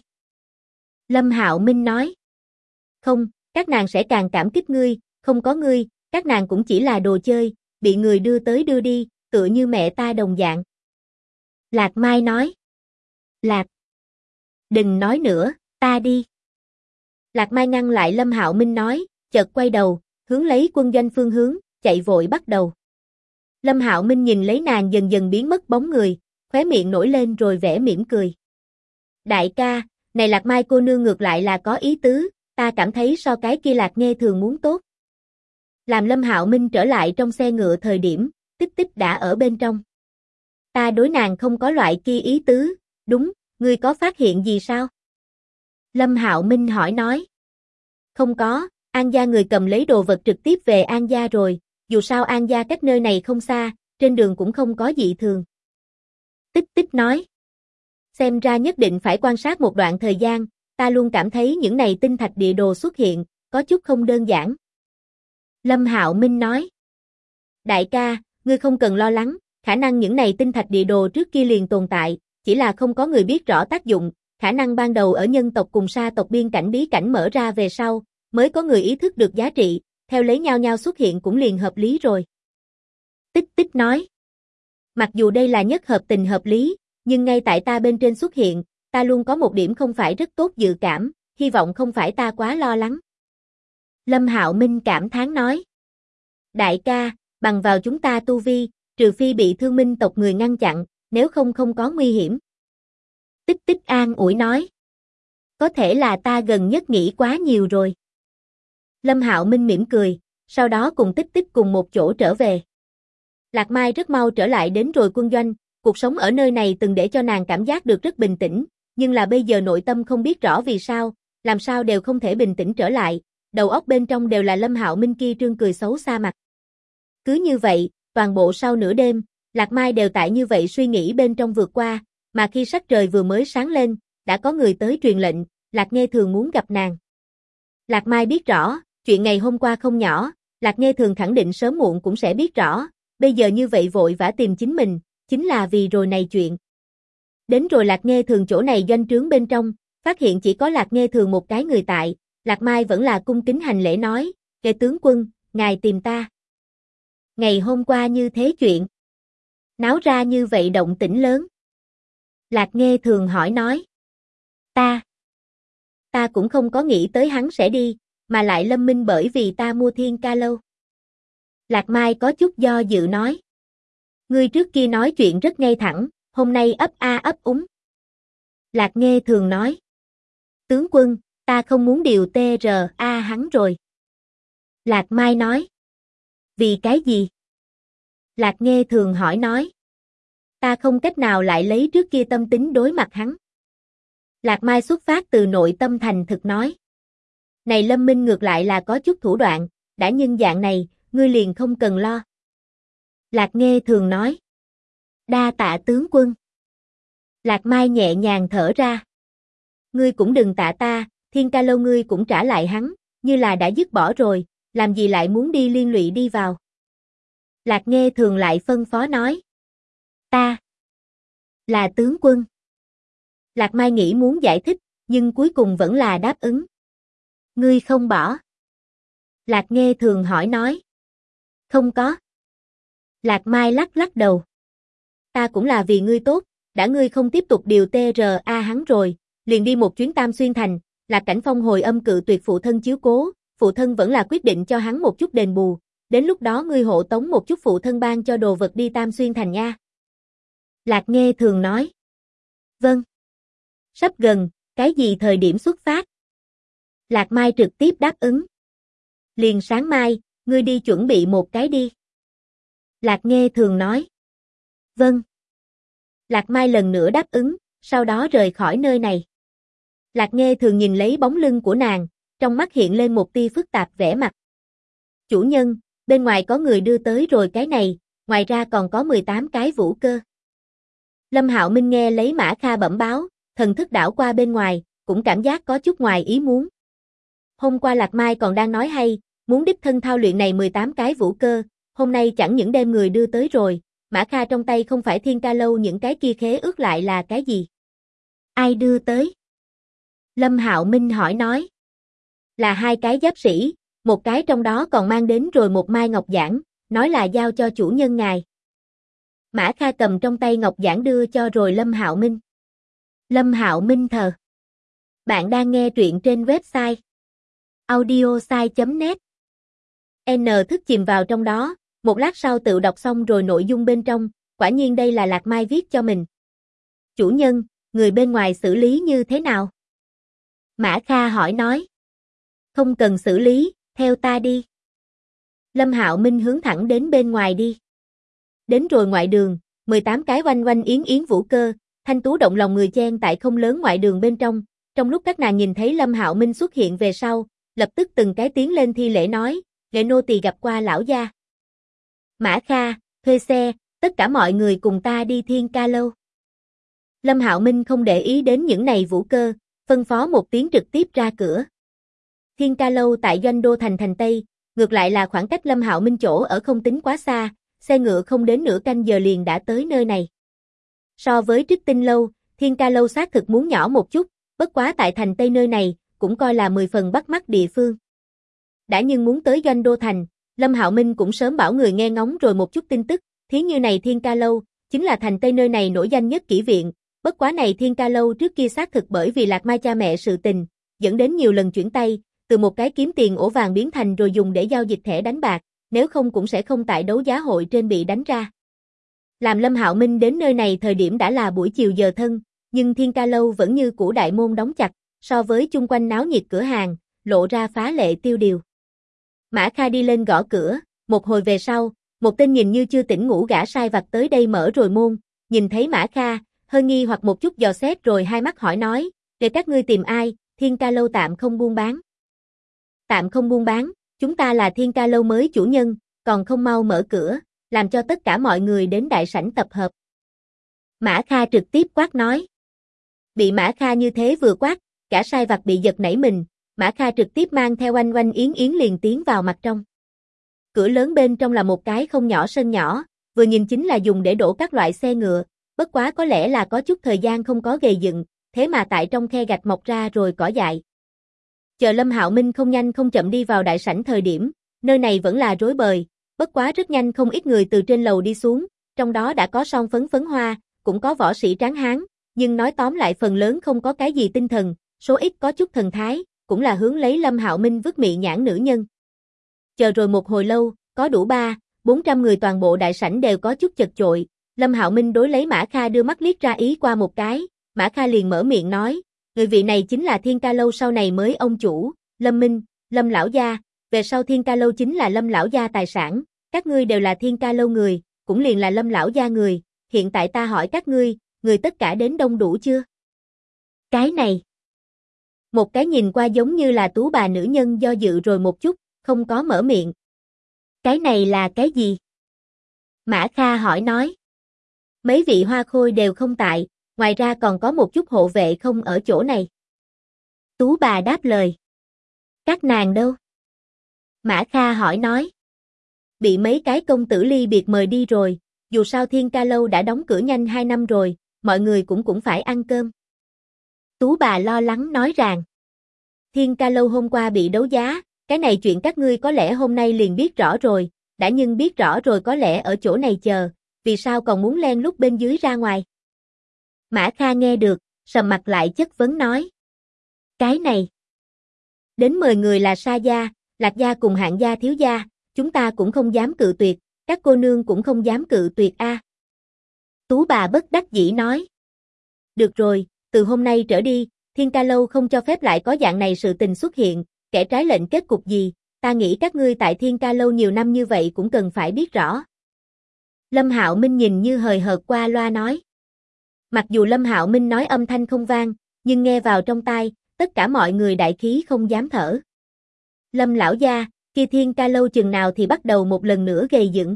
Lâm Hạo Minh nói. Không, các nàng sẽ càng cảm kích ngươi, không có ngươi, các nàng cũng chỉ là đồ chơi, bị người đưa tới đưa đi, tựa như mẹ ta đồng dạng. Lạc Mai nói. Lạc. Đừng nói nữa, ta đi. Lạc Mai ngăn lại Lâm Hạo Minh nói, chợt quay đầu, hướng lấy quân doanh phương hướng, chạy vội bắt đầu. Lâm Hạo Minh nhìn lấy nàng dần dần biến mất bóng người, khóe miệng nổi lên rồi vẻ mỉm cười. Đại ca, này Lạc Mai cô nương ngược lại là có ý tứ, ta cảm thấy so cái kia Lạc Nghê Thường muốn tốt. Làm Lâm Hạo Minh trở lại trong xe ngựa thời điểm, Tích Tích đã ở bên trong. Ta đối nàng không có loại kia ý tứ, đúng, ngươi có phát hiện gì sao? Lâm Hạo Minh hỏi nói. Không có, An gia người cầm lấy đồ vật trực tiếp về An gia rồi, dù sao An gia cách nơi này không xa, trên đường cũng không có dị thường. Tích Tích nói. Xem ra nhất định phải quan sát một đoạn thời gian, ta luôn cảm thấy những này tinh thạch địa đồ xuất hiện, có chút không đơn giản. Lâm Hạo Minh nói. Đại ca, ngươi không cần lo lắng, khả năng những này tinh thạch địa đồ trước kia liền tồn tại, chỉ là không có người biết rõ tác dụng, khả năng ban đầu ở nhân tộc cùng sa tộc biên cảnh bí cảnh mở ra về sau, mới có người ý thức được giá trị, theo lấy nhau nhau xuất hiện cũng liền hợp lý rồi. Tích Tích nói. Mặc dù đây là nhất hợp tình hợp lý, nhưng ngay tại ta bên trên xuất hiện, ta luôn có một điểm không phải rất tốt dự cảm, hy vọng không phải ta quá lo lắng. Lâm Hạo Minh cảm thán nói. Đại ca, bằng vào chúng ta tu vi, trừ phi bị Thương Minh tộc người ngăn chặn, nếu không không có nguy hiểm. Tích Tích an ủi nói. Có thể là ta gần nhất nghĩ quá nhiều rồi. Lâm Hạo Minh mỉm cười, sau đó cùng Tích Tích cùng một chỗ trở về. Lạc Mai rất mau trở lại đến rồi quân doanh, cuộc sống ở nơi này từng để cho nàng cảm giác được rất bình tĩnh, nhưng là bây giờ nội tâm không biết rõ vì sao, làm sao đều không thể bình tĩnh trở lại, đầu óc bên trong đều là Lâm Hạo Minh kia trương cười xấu xa mặt. Cứ như vậy, toàn bộ sau nửa đêm, Lạc Mai đều tại như vậy suy nghĩ bên trong vượt qua, mà khi sắc trời vừa mới sáng lên, đã có người tới truyền lệnh, Lạc Nghê Thường muốn gặp nàng. Lạc Mai biết rõ, chuyện ngày hôm qua không nhỏ, Lạc Nghê Thường khẳng định sớm muộn cũng sẽ biết rõ, bây giờ như vậy vội vã tìm chính mình, chính là vì rồi này chuyện. Đến rồi Lạc Nghê Thường chỗ này doanh trướng bên trong, phát hiện chỉ có Lạc Nghê Thường một cái người tại, Lạc Mai vẫn là cung kính hành lễ nói, Nghê tướng quân, ngài tìm ta. Ngày hôm qua như thế chuyện. Náo ra như vậy động tĩnh lớn. Lạc Nghê Thường hỏi nói. Ta cũng không có nghĩ tới hắn sẽ đi, mà lại Lâm Minh bởi vì ta mua Thiên Ca Lâu. Lạc Mai có chút do dự nói. Ngươi trước kia nói chuyện rất ngay thẳng, hôm nay ấp a ấp úng. Lạc Nghê Thường nói. Tướng quân, ta không muốn điều TRA hắn rồi. Lạc Mai nói. Vì cái gì? Lạc Nghê Thường hỏi nói. Ta không cách nào lại lấy trước kia tâm tính đối mặt hắn. Lạc Mai xuất phát từ nội tâm thành thực nói. Này Lâm Minh ngược lại là có chút thủ đoạn, đã nhân dạng này, ngươi liền không cần lo. Lạc Nghê Thường nói. Đa tạ tướng quân. Lạc Mai nhẹ nhàng thở ra. Ngươi cũng đừng tạ ta, Thiên Ca Lâu ngươi cũng trả lại hắn, như là đã dứt bỏ rồi, làm gì lại muốn đi liên lụy đi vào. Lạc Nghê Thường lại phân phó nói. Ta là tướng quân. Lạc Mai nghĩ muốn giải thích, nhưng cuối cùng vẫn là đáp ứng. Ngươi không bỏ. Lạc Nghê Thường hỏi nói. Không có. Lạc Mai lắc lắc đầu. Ta cũng là vì ngươi tốt, đã ngươi không tiếp tục điều TRA hắn rồi, liền đi một chuyến Tam Xuyên Thành, Lạc Cảnh Phong hồi âm cự tuyệt phụ thân chiếu cố, phụ thân vẫn là quyết định cho hắn một chút đền bù, đến lúc đó ngươi hộ tống một chút phụ thân ban cho đồ vật đi Tam Xuyên Thành nha. Lạc Nghê Thường nói. Vâng. Sắp gần, cái gì thời điểm xuất phát? Lạc Mai trực tiếp đáp ứng. Liền sáng mai, ngươi đi chuẩn bị một cái đi. Lạc Nghê Thường nói. Vâng. Lạc Mai lần nữa đáp ứng, sau đó rời khỏi nơi này. Lạc Nghê Thường nhìn lấy bóng lưng của nàng, trong mắt hiện lên một tia phức tạp vẻ mặt. Chủ nhân, bên ngoài có người đưa tới rồi cái này, ngoài ra còn có 18 cái vũ cơ. Lâm Hạo Minh nghe lấy Mã Kha bẩm báo, thần thức đảo qua bên ngoài, cũng cảm giác có chút ngoài ý muốn. Hôm qua Lạc Mai còn đang nói hay, muốn đích thân thao luyện này 18 cái vũ cơ, hôm nay chẳng những đem người đưa tới rồi, Mã Kha trong tay không phải Thiên Ca Lâu những cái kia khế ước lại là cái gì? Ai đưa tới? Lâm Hạo Minh hỏi nói. Là hai cái giáp sĩ, một cái trong đó còn mang đến rồi một mai ngọc giản, nói là giao cho chủ nhân ngài. Mã Kha cầm trong tay ngọc giản đưa cho rồi Lâm Hạo Minh. Lâm Hạo Minh thờ. Bạn đang nghe truyện trên website audiosai.net N thức chìm vào trong đó, một lát sau tự đọc xong rồi nội dung bên trong, quả nhiên đây là Lạc Mai viết cho mình. Chủ nhân, người bên ngoài xử lý như thế nào? Mã Kha hỏi nói. Không cần xử lý, theo ta đi. Lâm Hạo Minh hướng thẳng đến bên ngoài đi. Đến rồi ngoại đường, 18 cái oanh oanh yến yến vũ cơ, thanh tú động lòng người chen tại không lớn ngoại đường bên trong lúc các nàng nhìn thấy Lâm Hạo Minh xuất hiện về sau, lập tức từng cái tiến lên thi lễ nói, lệ nô tỳ gặp qua lão gia. Mã Kha, thuê xe, tất cả mọi người cùng ta đi Thiên Ca Lâu. Lâm Hạo Minh không để ý đến những này vũ cơ, phân phó một tiếng trực tiếp ra cửa. Thiên Ca Lâu tại doanh đô thành Tây, ngược lại là khoảng cách Lâm Hạo Minh chỗ ở không tính quá xa, xe ngựa không đến nửa canh giờ liền đã tới nơi này. So với Trích Tinh Lâu, Thiên Ca Lâu xác thực muốn nhỏ một chút, bất quá tại thành Tây nơi này, cũng coi là 10 phần bắt mắt địa phương. Đã nhưng muốn tới doanh đô thành, Lâm Hạo Minh cũng sớm bảo người nghe ngóng rồi một chút tin tức, thí như này Thiên Ca Lâu, chính là thành Tây nơi này nổi danh nhất kỹ viện, bất quá này Thiên Ca Lâu trước kia xác thực bởi vì Lạc Mai cha mẹ sự tình, dẫn đến nhiều lần chuyển tay, từ một cái kiếm tiền ổ vàng biến thành rồi dùng để giao dịch thẻ đánh bạc, nếu không cũng sẽ không tại đấu giá hội trên bị đánh ra. Làm Lâm Hạo Minh đến nơi này thời điểm đã là buổi chiều giờ thân, nhưng Thiên Ca Lâu vẫn như cũ đại môn đóng chặt, so với chung quanh náo nhiệt cửa hàng, lộ ra phá lệ tiêu điều. Mã Kha đi lên gõ cửa, một hồi về sau, một tên nhìn như chưa tỉnh ngủ gã sai vặt tới đây mở rồi môn, nhìn thấy Mã Kha, hơi nghi hoặc một chút dò xét rồi hai mắt hỏi nói, để các ngươi tìm ai, Thiên Ca Lâu tạm không buôn bán. Tạm không buôn bán, chúng ta là Thiên Ca Lâu mới chủ nhân, còn không mau mở cửa, làm cho tất cả mọi người đến đại sảnh tập hợp. Mã Kha trực tiếp quát nói. Bị Mã Kha như thế vừa quát, cả sai vặt bị giật nảy mình, Mã Kha trực tiếp mang theo oanh oanh yến yến liền tiến vào mặt trong. Cửa lớn bên trong là một cái không nhỏ sân nhỏ, vừa nhìn chính là dùng để đổ các loại xe ngựa, bất quá có lẽ là có chút thời gian không có gầy dựng, thế mà tại trong khe gạch mọc ra rồi cỏ dại. Chờ Lâm Hạo Minh không nhanh không chậm đi vào đại sảnh thời điểm, nơi này vẫn là rối bời, bất quá rất nhanh không ít người từ trên lầu đi xuống, trong đó đã có son phấn phấn hoa, cũng có võ sĩ tráng hán, nhưng nói tóm lại phần lớn không có cái gì tinh thần, số ít có chút thần thái, cũng là hướng lấy Lâm Hạo Minh vứt mị nhãn nữ nhân. Chờ rồi một hồi lâu, có đủ 400 người toàn bộ đại sảnh đều có chút chật chội, Lâm Hạo Minh đối lấy Mã Kha đưa mắt liếc ra ý qua một cái, Mã Kha liền mở miệng nói, người vị này chính là Thiên Ca Lâu sau này mới ông chủ, Lâm Minh, Lâm lão gia, về sau Thiên Ca Lâu chính là Lâm lão gia tài sản, các ngươi đều là Thiên Ca Lâu người, cũng liền là Lâm lão gia người, hiện tại ta hỏi các ngươi, người tất cả đến đông đủ chưa? Cái này. Một cái nhìn qua giống như là tú bà nữ nhân do dự rồi một chút, không có mở miệng. Cái này là cái gì? Mã Kha hỏi nói. Mấy vị hoa khôi đều không tại, ngoài ra còn có một chút hộ vệ không ở chỗ này. Tú bà đáp lời. Các nàng đâu? Mã Kha hỏi nói. Bị mấy cái công tử ly biệt mời đi rồi, dù sao Thiên Ca Lâu đã đóng cửa nhanh 2 năm rồi, mọi người cũng phải ăn cơm. Tú bà lo lắng nói rằng. Thiên Ca Lâu hôm qua bị đấu giá, cái này chuyện các ngươi có lẽ hôm nay liền biết rõ rồi, đã nhưng biết rõ rồi có lẽ ở chỗ này chờ, vì sao còn muốn len lút bên dưới ra ngoài? Mã Kha nghe được, sầm mặt lại chất vấn nói. Cái này. Đến mời người là Sa gia, Lạc gia cùng Hạng gia thiếu gia, chúng ta cũng không dám cự tuyệt, các cô nương cũng không dám cự tuyệt a. Tú bà bất đắc dĩ nói. Được rồi, từ hôm nay trở đi, Thiên Ca Lâu không cho phép lại có dạng này sự tình xuất hiện, kẻ trái lệnh kết cục gì, ta nghĩ các ngươi tại Thiên Ca Lâu nhiều năm như vậy cũng cần phải biết rõ. Lâm Hạo Minh nhìn như hời hợt qua loa nói. Mặc dù Lâm Hạo Minh nói âm thanh không vang, nhưng nghe vào trong tai, tất cả mọi người đại khí không dám thở. Lâm lão gia, kia Thiên Ca Lâu chừng nào thì bắt đầu một lần nữa gầy dựng.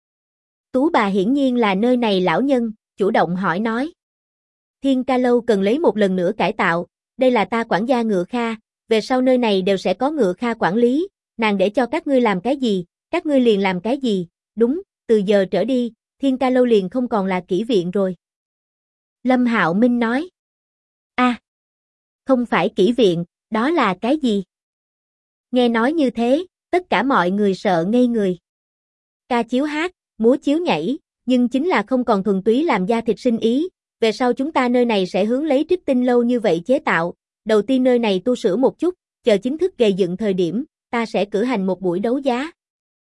Tú bà hiển nhiên là nơi này lão nhân, chủ động hỏi nói. Thiên Ca Lâu cần lấy một lần nữa cải tạo, đây là ta quản gia Ngựa Kha, về sau nơi này đều sẽ có Ngựa Kha quản lý, nàng để cho các ngươi làm cái gì, các ngươi liền làm cái gì, đúng, từ giờ trở đi, Thiên Ca Lâu liền không còn là kỹ viện rồi. Lâm Hạo Minh nói. Không phải kỹ viện, đó là cái gì? Nghe nói như thế, tất cả mọi người sợ ngây người. Ca chiếu hát, múa chiếu nhảy, nhưng chính là không còn thuần túy làm da thịt sinh ý, về sau chúng ta nơi này sẽ hướng lấy Trích Tinh Lâu như vậy chế tạo, đầu tiên nơi này tu sửa một chút, chờ chính thức gây dựng thời điểm, ta sẽ cử hành một buổi đấu giá.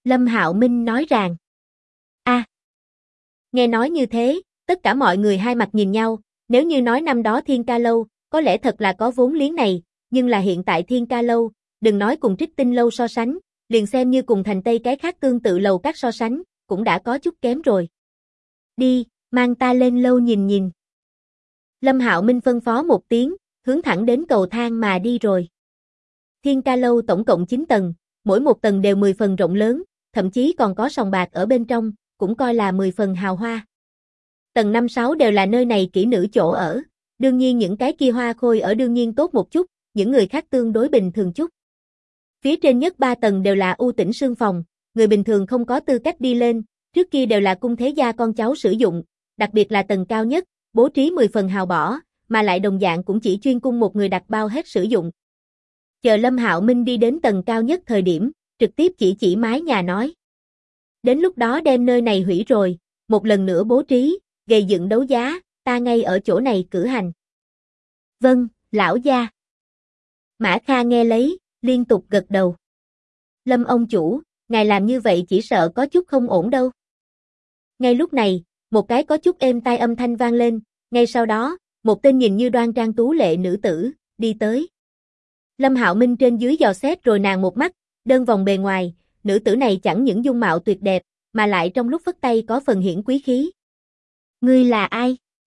Lâm Hạo Minh nói rằng. Nghe nói như thế, tất cả mọi người hai mặt nhìn nhau, nếu như nói năm đó Thiên Ca Lâu, có lẽ thật là có vốn liếng này, nhưng là hiện tại Thiên Ca Lâu, đừng nói cùng Trích Tinh Lâu so sánh, liền xem như cùng Thành Tây cái khác tương tự lầu các so sánh, cũng đã có chút kém rồi. Đi, mang ta lên lâu nhìn nhìn. Lâm Hạo Minh phân phó một tiếng, hướng thẳng đến cầu thang mà đi rồi. Thiên Ca Lâu tổng cộng 9 tầng, mỗi một tầng đều 10 phần rộng lớn, thậm chí còn có sòng bạc ở bên trong, cũng coi là 10 phần hào hoa. Tầng 5-6 đều là nơi này kỹ nữ chỗ ở, đương nhiên những cái kia hoa khôi ở đương nhiên tốt một chút, những người khác tương đối bình thường chút. Phía trên nhất 3 tầng đều là u tĩnh sương phòng, người bình thường không có tư cách đi lên, trước kia đều là cung thế gia con cháu sử dụng, đặc biệt là tầng cao nhất, bố trí 10 phần hào bỏ, mà lại đồng dạng cũng chỉ chuyên cung một người đặt bao hết sử dụng. Chờ Lâm Hạo Minh đi đến tầng cao nhất thời điểm, trực tiếp chỉ mái nhà nói. Đến lúc đó đem nơi này hủy rồi, một lần nữa bố trí, gây dựng đấu giá, ta ngay ở chỗ này cử hành. Vâng, lão gia. Mã Kha nghe lấy, liên tục gật đầu. Lâm ông chủ, ngài làm như vậy chỉ sợ có chút không ổn đâu. Ngay lúc này, một cái có chút êm tai âm thanh vang lên, ngay sau đó, một tên nhìn như đoan trang tú lệ nữ tử, đi tới. Lâm Hạo Minh trên dưới dò xét rồi nàng một mắt, đơn vòng bề ngoài, nữ tử này chẳng những dung mạo tuyệt đẹp, mà lại trong lúc phất tay có phần hiển quý khí. Ngươi là ai?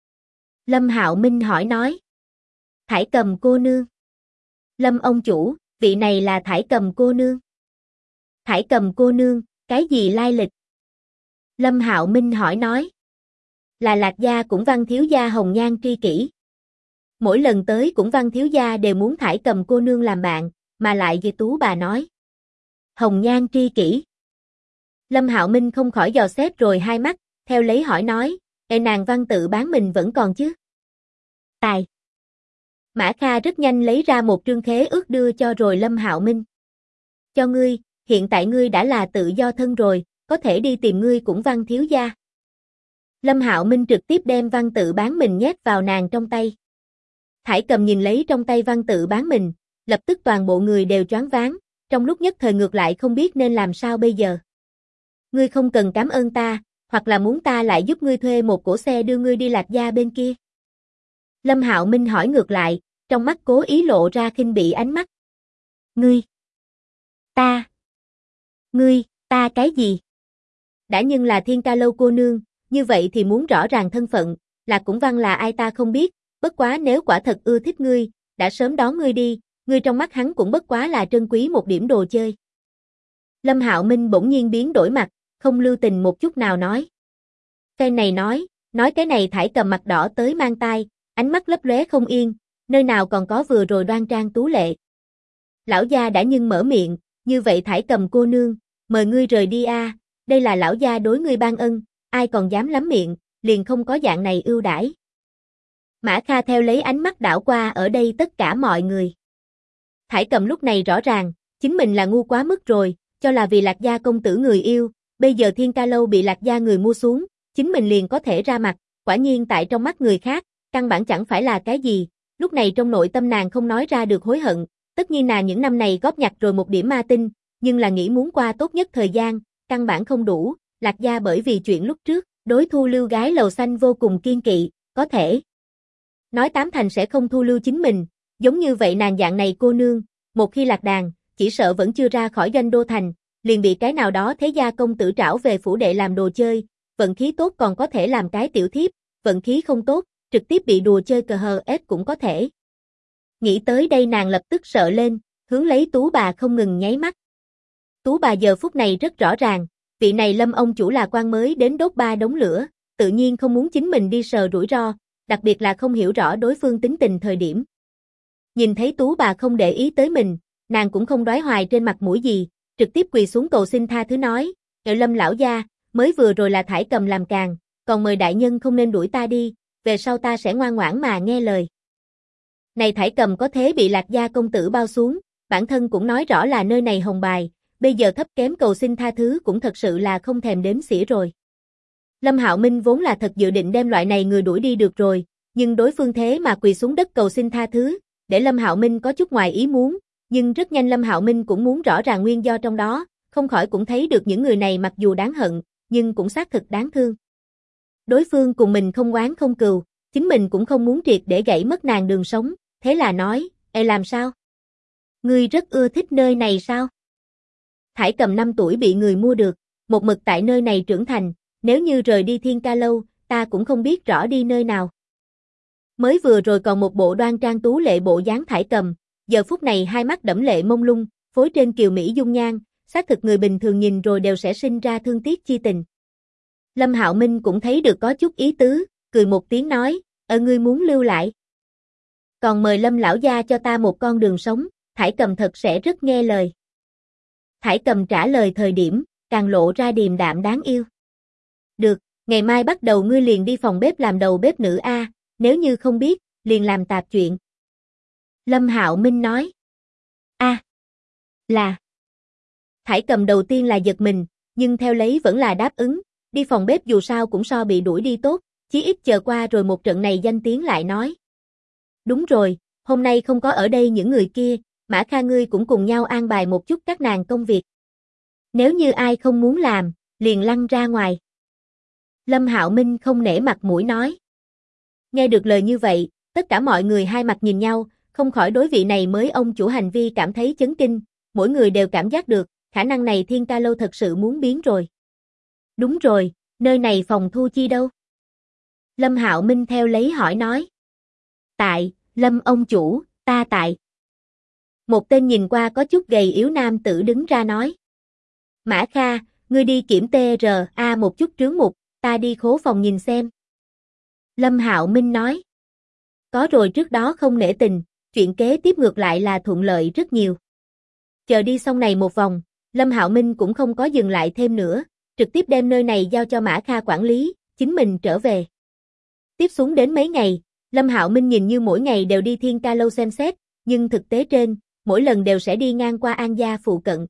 Lâm Hạo Minh hỏi nói. Thải Cầm cô nương. Lâm ông chủ, vị này là Thải Cầm cô nương. Thải Cầm cô nương, cái gì lai lịch? Lâm Hạo Minh hỏi nói. Là Lạc gia cũng Văn thiếu gia hồng nhan tri kỷ. Mỗi lần tới cũng Văn thiếu gia đều muốn Thải Cầm cô nương làm bạn, mà lại Di Tú bà nói. Hồng nhan tri kỷ. Lâm Hạo Minh không khỏi dò xét rồi hai mắt, theo lấy hỏi nói, nàng văn tự bán mình vẫn còn chứ? Tài. Mã Kha rất nhanh lấy ra một trương khế ước đưa cho rồi Lâm Hạo Minh. Cho ngươi, hiện tại ngươi đã là tự do thân rồi, có thể đi tìm ngươi cũng Văn thiếu gia. Lâm Hạo Minh trực tiếp đem văn tự bán mình nhét vào nàng trong tay. Thải Cầm nhìn lấy trong tay văn tự bán mình, lập tức toàn bộ người đều choáng váng, trong lúc nhất thời ngược lại không biết nên làm sao bây giờ. Ngươi không cần cảm ơn ta, hoặc là muốn ta lại giúp ngươi thuê một cỗ xe đưa ngươi đi Lạc gia bên kia. Lâm Hạo Minh hỏi ngược lại, trong mắt cố ý lộ ra khinh bỉ ánh mắt. Ngươi, ta cái gì? Đã nhưng là Thiên Ca Lâu cô nương, như vậy thì muốn rõ ràng thân phận, là cũng Văn là ai ta không biết, bất quá nếu quả thật ưa thích ngươi, đã sớm đón ngươi đi, ngươi trong mắt hắn cũng bất quá là trân quý một điểm đồ chơi. Lâm Hạo Minh bỗng nhiên biến đổi mặt, không lưu tình một chút nào nói. Cái này nói cái này Thải Cầm mặt đỏ tới mang tai, ánh mắt lấp lóe không yên, nơi nào còn có vừa rồi đoan trang tú lệ. Lão gia đã nhưng mở miệng, như vậy Thải Cầm cô nương, mời ngươi rời đi a, đây là lão gia đối ngươi ban ân, ai còn dám lắm miệng, liền không có dạng này ưu đãi. Mã Kha theo lấy ánh mắt đảo qua ở đây tất cả mọi người. Thải Cầm lúc này rõ ràng, chính mình là ngu quá mức rồi, cho là vì Lạc gia công tử người yêu, bây giờ Thiên Ca Lâu bị Lạc gia người mua xuống, chính mình liền có thể ra mặt, quả nhiên tại trong mắt người khác, căn bản chẳng phải là cái gì, lúc này trong nội tâm nàng không nói ra được hối hận, tất nhiên nàng những năm này góp nhặt rồi một điểm ma tinh, nhưng là nghĩ muốn qua tốt nhất thời gian, căn bản không đủ, Lạc gia bởi vì chuyện lúc trước, đối thu lưu gái lầu xanh vô cùng kiên kỵ, có thể nói tám thành sẽ không thu lưu chính mình, giống như vậy nàng dạng này cô nương, một khi lạc đàn, chỉ sợ vẫn chưa ra khỏi doanh đô thành, liền bị cái nào đó thế gia công tử trảo về phủ đệ làm đồ chơi, vận khí tốt còn có thể làm cái tiểu thiếp, vận khí không tốt, trực tiếp bị đùa chơi cờ hờ ép cũng có thể. Nghĩ tới đây nàng lập tức sợ lên, hướng lấy Tú bà không ngừng nháy mắt. Tú bà giờ phút này rất rõ ràng, vị này Lâm ông chủ là quan mới đến đốt 3 đống lửa, tự nhiên không muốn chính mình đi sờ rủi ro, đặc biệt là không hiểu rõ đối phương tính tình thời điểm. Nhìn thấy Tú bà không để ý tới mình, nàng cũng không đoái hoài trên mặt mũi gì, trực tiếp quỳ xuống cầu xin tha thứ nói, Lâm lão gia, mới vừa rồi là Thải Cầm làm càng, còn mời đại nhân không nên đuổi ta đi, về sau ta sẽ ngoan ngoãn mà nghe lời. Này Thải Cầm có thế bị Lạc gia công tử bao xuống, bản thân cũng nói rõ là nơi này hồng bài, bây giờ thấp kém cầu xin tha thứ cũng thật sự là không thèm đếm xỉa rồi. Lâm Hạo Minh vốn là thật dự định đem loại này người đuổi đi được rồi, nhưng đối phương thế mà quỳ xuống đất cầu xin tha thứ, để Lâm Hạo Minh có chút ngoài ý muốn, nhưng rất nhanh Lâm Hạo Minh cũng muốn rõ ràng nguyên do trong đó, không khỏi cũng thấy được những người này mặc dù đáng hận, nhưng cũng xác thực đáng thương. Đối phương cùng mình không oán không cừu, chính mình cũng không muốn triệt để gãy mất nàng đường sống, thế là nói, "Ê làm sao? Ngươi rất ưa thích nơi này sao?" Thải Cầm 5 tuổi bị người mua được, một mực tại nơi này trưởng thành, nếu như rời đi Thiên Ca Lâu, ta cũng không biết rõ đi nơi nào. Mới vừa rồi còn một bộ đoan trang tú lệ bộ dáng Thải Cầm, giờ phút này hai mắt đẫm lệ mông lung, phối trên kiều mỹ dung nhan, xác thực người bình thường nhìn rồi đều sẽ sinh ra thương tiếc chi tình. Lâm Hạo Minh cũng thấy được có chút ý tứ, cười một tiếng nói, ngươi muốn lưu lại. Còn mời Lâm lão gia cho ta một con đường sống, Thải Cầm thật sẽ rất nghe lời. Thải Cầm trả lời thời điểm, càng lộ ra điềm đạm đáng yêu. Được, ngày mai bắt đầu ngươi liền đi phòng bếp làm đầu bếp nữ a, nếu như không biết, liền làm tạp chuyện. Lâm Hạo Minh nói. Là. Thải Cầm đầu tiên là giật mình, nhưng theo lấy vẫn là đáp ứng, đi phòng bếp dù sao cũng so bị đuổi đi tốt, chí ít chờ qua rồi một trận này danh tiếng lại nói. Đúng rồi, hôm nay không có ở đây những người kia, Mã Kha ngươi cũng cùng nhau an bài một chút các nàng công việc. Nếu như ai không muốn làm, liền lăn ra ngoài. Lâm Hạo Minh không nể mặt mũi nói. Nghe được lời như vậy, tất cả mọi người hai mặt nhìn nhau, không khỏi đối vị này mới ông chủ hành vi cảm thấy chấn kinh, mỗi người đều cảm giác được, khả năng này Thiên Ca Lâu thật sự muốn biến rồi. Đúng rồi, nơi này phòng thu chi đâu? Lâm Hạo Minh theo lấy hỏi nói. Tại, Lâm ông chủ, ta tại. Một tên nhìn qua có chút gầy yếu nam tử đứng ra nói. Mã Kha, ngươi đi kiểm TRA một chút trướng mục, ta đi khố phòng nhìn xem. Lâm Hạo Minh nói. Có rồi trước đó không nể tình, chuyện kế tiếp ngược lại là thuận lợi rất nhiều. Chờ đi xong này một vòng, Lâm Hạo Minh cũng không có dừng lại thêm nữa, trực tiếp đem nơi này giao cho Mã Kha quản lý, chính mình trở về. Tiếp xuống đến mấy ngày, Lâm Hạo Minh nhìn như mỗi ngày đều đi Thiên Ca Lâu xem xét, nhưng thực tế trên, mỗi lần đều sẽ đi ngang qua An gia phụ cận.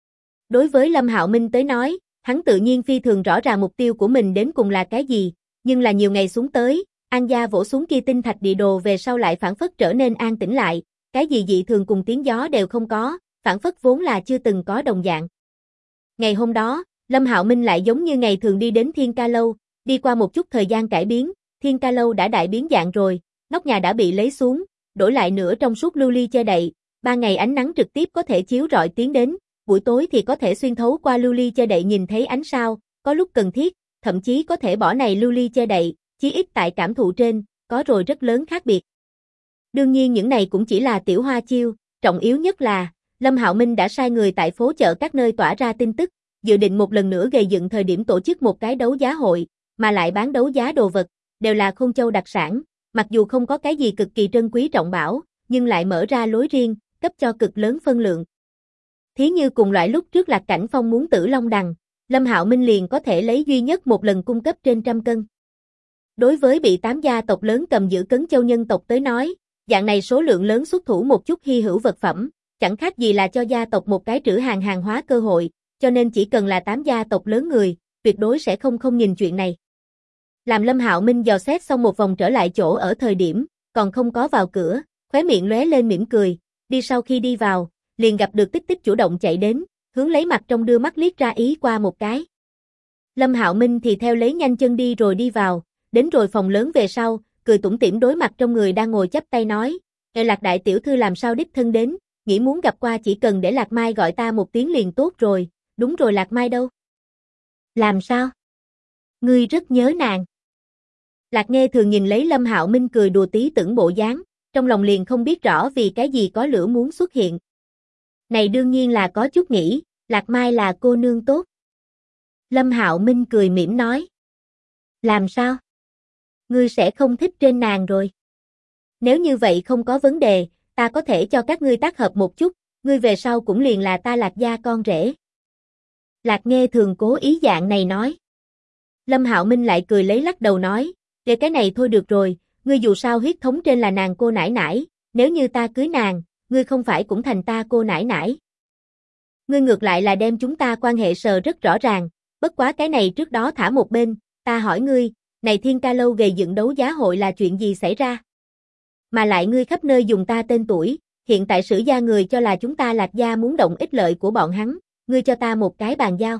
Đối với Lâm Hạo Minh tới nói, hắn tự nhiên phi thường rõ ràng mục tiêu của mình đến cùng là cái gì, nhưng là nhiều ngày xuống tới, An gia vỗ xuống kia tinh thạch địa đồ về sau lại phản phất trở nên an tĩnh lại, cái gì dị thường cùng tiếng gió đều không có, phản phất vốn là chưa từng có đồng dạng. Ngày hôm đó, Lâm Hạo Minh lại giống như ngày thường đi đến Thiên Ca Lâu, đi qua một chút thời gian cải biến, Thiên Ca Lâu đã đại biến dạng rồi, nóc nhà đã bị lấy xuống, đổi lại nửa trong suốt lưu ly che đậy, ban ngày ánh nắng trực tiếp có thể chiếu rọi tiến đến, buổi tối thì có thể xuyên thấu qua lưu ly che đậy nhìn thấy ánh sao, có lúc cần thiết, thậm chí có thể bỏ này lưu ly che đậy, chí ít tại cảm thụ trên, có rồi rất lớn khác biệt. Đương nhiên những này cũng chỉ là tiểu hoa chiêu, trọng yếu nhất là, Lâm Hạo Minh đã sai người tại phố chợ các nơi tỏa ra tin tức, dự định một lần nữa gây dựng thời điểm tổ chức một cái đấu giá hội, mà lại bán đấu giá đồ vật, đều là Khôn Châu đặc sản, mặc dù không có cái gì cực kỳ trân quý trọng bảo, nhưng lại mở ra lối riêng, cấp cho cực lớn phân lượng. Thí như cùng loại lúc trước Lạc Cảnh Phong muốn Tử Long Đằng, Lâm Hạo Minh liền có thể lấy duy nhất một lần cung cấp trên 100 cân. Đối với bị 8 gia tộc lớn cầm giữ Cấn Châu nhân tộc tới nói, dạng này số lượng lớn xuất thủ một chút hy hữu vật phẩm, chẳng khác gì là cho gia tộc một cái trữ hàng hóa cơ hội, cho nên chỉ cần là 8 gia tộc lớn người, tuyệt đối sẽ không nhìn chuyện này. Làm Lâm Hạo Minh dò xét xong một vòng trở lại chỗ ở thời điểm, còn không có vào cửa, khóe miệng lóe lên mỉm cười, đi sau khi đi vào, liền gặp được Tích Tích chủ động chạy đến, hướng lấy mặt trong đưa mắt liếc ra ý qua một cái. Lâm Hạo Minh thì theo lấy nhanh chân đi rồi đi vào, đến rồi phòng lớn về sau, cười tủm tỉm đối mặt trong người đang ngồi chắp tay nói, Lạc đại tiểu thư làm sao đích thân đến, nghĩ muốn gặp qua chỉ cần để Lạc Mai gọi ta một tiếng liền tốt rồi, đúng rồi Lạc Mai đâu? Làm sao? Ngươi rất nhớ nàng. Lạc Nghe thường nhìn lấy Lâm Hạo Minh cười đùa tí tưởng bộ dáng, trong lòng liền không biết rõ vì cái gì có lửa muốn xuất hiện. Này đương nhiên là có chút nghĩ, Lạc Mai là cô nương tốt. Lâm Hạo Minh cười mỉm nói. Làm sao? Ngươi sẽ không thích trên nàng rồi. Nếu như vậy không có vấn đề, ta có thể cho các ngươi tác hợp một chút, ngươi về sau cũng liền là ta Lạc gia con rể. Lạc Nghe thường cố ý dạng này nói. Lâm Hạo Minh lại cười lấy lắc đầu nói, để cái này thôi được rồi, ngươi dù sao huyết thống trên là nàng cô nãi nãi, nếu như ta cưới nàng, ngươi không phải cũng thành ta cô nãi nãi. Ngươi ngược lại là đem chúng ta quan hệ sờ rất rõ ràng, bất quá cái này trước đó thả một bên, ta hỏi ngươi, này Thiên Ca Lâu gây dựng đấu giá hội là chuyện gì xảy ra? Mà lại ngươi khắp nơi dùng ta tên tuổi, hiện tại sử gia người cho là chúng ta Lạc gia muốn động ích lợi của bọn hắn, ngươi cho ta một cái bàn giao.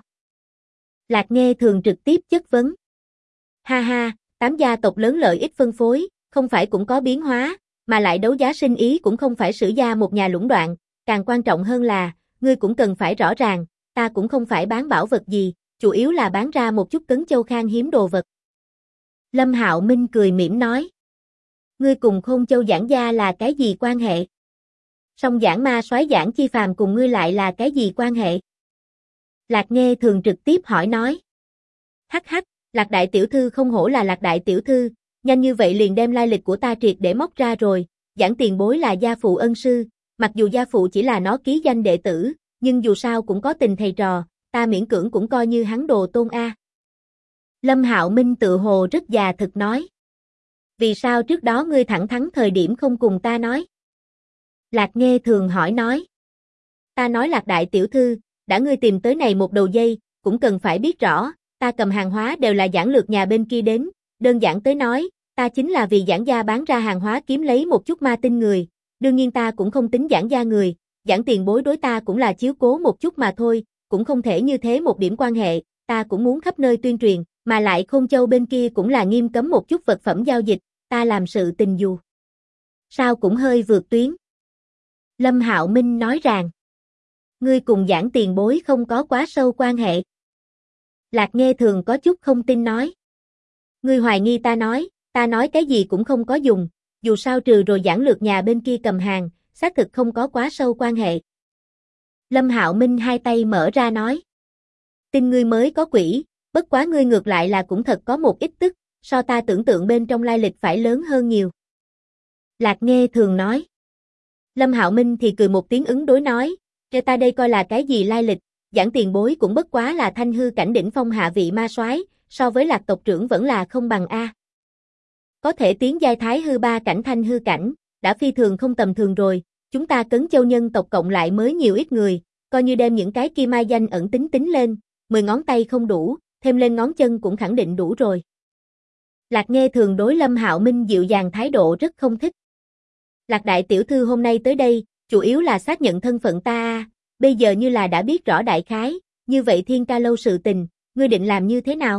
Lạc Nghe Thường trực tiếp chất vấn. Ha ha, 8 gia tộc lớn lợi ích phân phối, không phải cũng có biến hóa, mà lại đấu giá sinh ý cũng không phải Sử gia một nhà lũng đoạn, càng quan trọng hơn là, ngươi cũng cần phải rõ ràng, ta cũng không phải bán bảo vật gì, chủ yếu là bán ra một chút cấn châu khan hiếm đồ vật. Lâm Hạo Minh cười mỉm nói. Ngươi cùng Khôn Châu Giảng gia là cái gì quan hệ? Song Giảng Ma Soái Giảng Chi Phàm cùng ngươi lại là cái gì quan hệ? Lạc Nghe Thường trực tiếp hỏi nói. Hắc hắc, Lạc đại tiểu thư không hổ là Lạc đại tiểu thư, nhanh như vậy liền đem lai lịch của ta triệt để móc ra rồi, Giảng tiền bối là gia phụ ân sư, mặc dù gia phụ chỉ là nó ký danh đệ tử, nhưng dù sao cũng có tình thầy trò, ta miễn cưỡng cũng coi như hắn đồ tôn a. Lâm Hạo Minh tự hồ rất già thực nói. Vì sao trước đó ngươi thẳng thắn thời điểm không cùng ta nói? Lạc Nghe Thường hỏi nói. Ta nói Lạc đại tiểu thư, đã ngươi tìm tới này một đầu dây, cũng cần phải biết rõ, ta cầm hàng hóa đều là Giảng Lược nhà bên kia đến, đơn giản tới nói, ta chính là vì Giảng gia bán ra hàng hóa kiếm lấy một chút ma tinh người, đương nhiên ta cũng không tính Giảng gia người, Giảng tiền bối đối ta cũng là chiếu cố một chút mà thôi, cũng không thể như thế một điểm quan hệ, ta cũng muốn khắp nơi tuyên truyền, mà lại Khôn Châu bên kia cũng là nghiêm cấm một chút vật phẩm giao dịch, ta làm sự tình dù sao cũng hơi vượt tuyến. Lâm Hạo Minh nói rằng, ngươi cùng Giảng tiền bối không có quá sâu quan hệ. Lạc Nghe Thường có chút không tin nói. Ngươi hoài nghi ta nói cái gì cũng không có dùng, dù sao trừ rồi Giảng Lược nhà bên kia cầm hàng, xác thực không có quá sâu quan hệ. Lâm Hạo Minh hai tay mở ra nói. Tin ngươi mới có quỷ, bất quá ngươi ngược lại là cũng thật có một ít tức, so ta tưởng tượng bên trong lai lịch phải lớn hơn nhiều. Lạc Nghe Thường nói. Lâm Hạo Minh thì cười một tiếng ứng đối nói, cho ta đây coi là cái gì lai lịch, Giảng tiền bối cũng bất quá là thanh hư cảnh đỉnh phong hạ vị ma soái, so với Lạc tộc trưởng vẫn là không bằng a. Có thể tiến giai thái hư 3 cảnh thanh hư cảnh, đã phi thường không tầm thường rồi, chúng ta Cấn Châu nhân tộc cộng lại mới nhiều ít người, coi như đem những cái kia mai danh ẩn tính lên, 10 ngón tay không đủ, thêm lên ngón chân cũng khẳng định đủ rồi. Lạc Nghe Thường đối Lâm Hạo Minh dịu dàng thái độ rất không thích. Lạc đại tiểu thư hôm nay tới đây, chủ yếu là xác nhận thân phận ta, bây giờ như là đã biết rõ đại khái, như vậy Thiên Ca lâu sự tình, ngươi định làm như thế nào?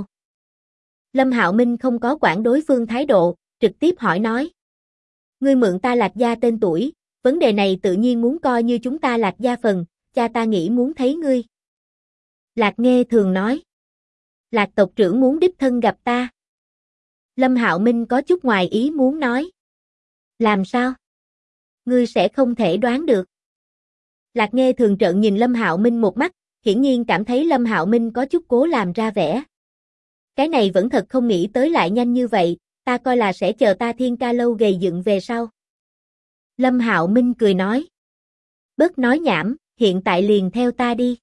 Lâm Hạo Minh không có quản đối phương thái độ, trực tiếp hỏi nói. Ngươi mượn ta Lạc gia tên tuổi, vấn đề này tự nhiên muốn coi như chúng ta Lạc gia phần, cha ta nghĩ muốn thấy ngươi. Lạc Nghe Thường nói. Lạc tộc trưởng muốn đích thân gặp ta. Lâm Hạo Minh có chút ngoài ý muốn nói. Làm sao? Ngươi sẽ không thể đoán được. Lạc Nghe Thường trợn nhìn Lâm Hạo Minh một mắt, hiển nhiên cảm thấy Lâm Hạo Minh có chút cố làm ra vẻ. Cái này vẫn thật không nghĩ tới lại nhanh như vậy, ta coi là sẽ chờ ta Thiên Ca lâu gầy dựng về sau. Lâm Hạo Minh cười nói. Bớt nói nhảm, hiện tại liền theo ta đi.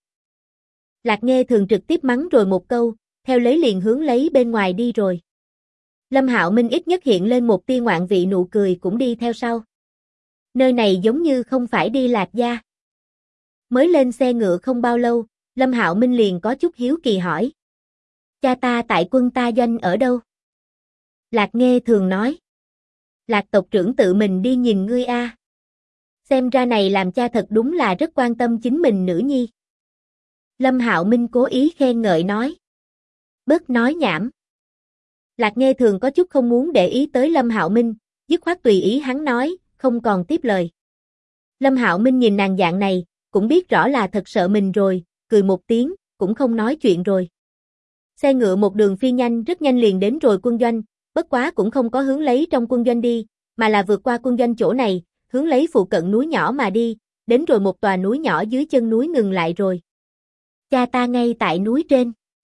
Lạc Nghe Thường trực tiếp mắng rồi một câu, theo lấy liền hướng lấy bên ngoài đi rồi. Lâm Hạo Minh ít nhất hiện lên một tia ngoạn vị nụ cười cũng đi theo sau. Nơi này giống như không phải đi Lạc gia. Mới lên xe ngựa không bao lâu, Lâm Hạo Minh liền có chút hiếu kỳ hỏi. Cha ta tại quân ta doanh ở đâu? Lạc Nghe Thường nói. Lạc tộc trưởng tự mình đi nhìn ngươi a. Xem ra này làm cha thật đúng là rất quan tâm chính mình nữ nhi. Lâm Hạo Minh cố ý khen ngợi nói. Bớt nói nhảm. Lạc Nghe Thường có chút không muốn để ý tới Lâm Hạo Minh, dứt khoát tùy ý hắn nói, không còn tiếp lời. Lâm Hạo Minh nhìn nàng dạng này, cũng biết rõ là thật sợ mình rồi, cười một tiếng, cũng không nói chuyện rồi. Xe ngựa một đường phi nhanh rất nhanh liền đến rồi quân doanh, bất quá cũng không có hướng lấy trong quân doanh đi, mà là vượt qua quân doanh chỗ này, hướng lấy phụ cận núi nhỏ mà đi, đến rồi một tòa núi nhỏ dưới chân núi ngừng lại rồi. Cha ta ngay tại núi trên.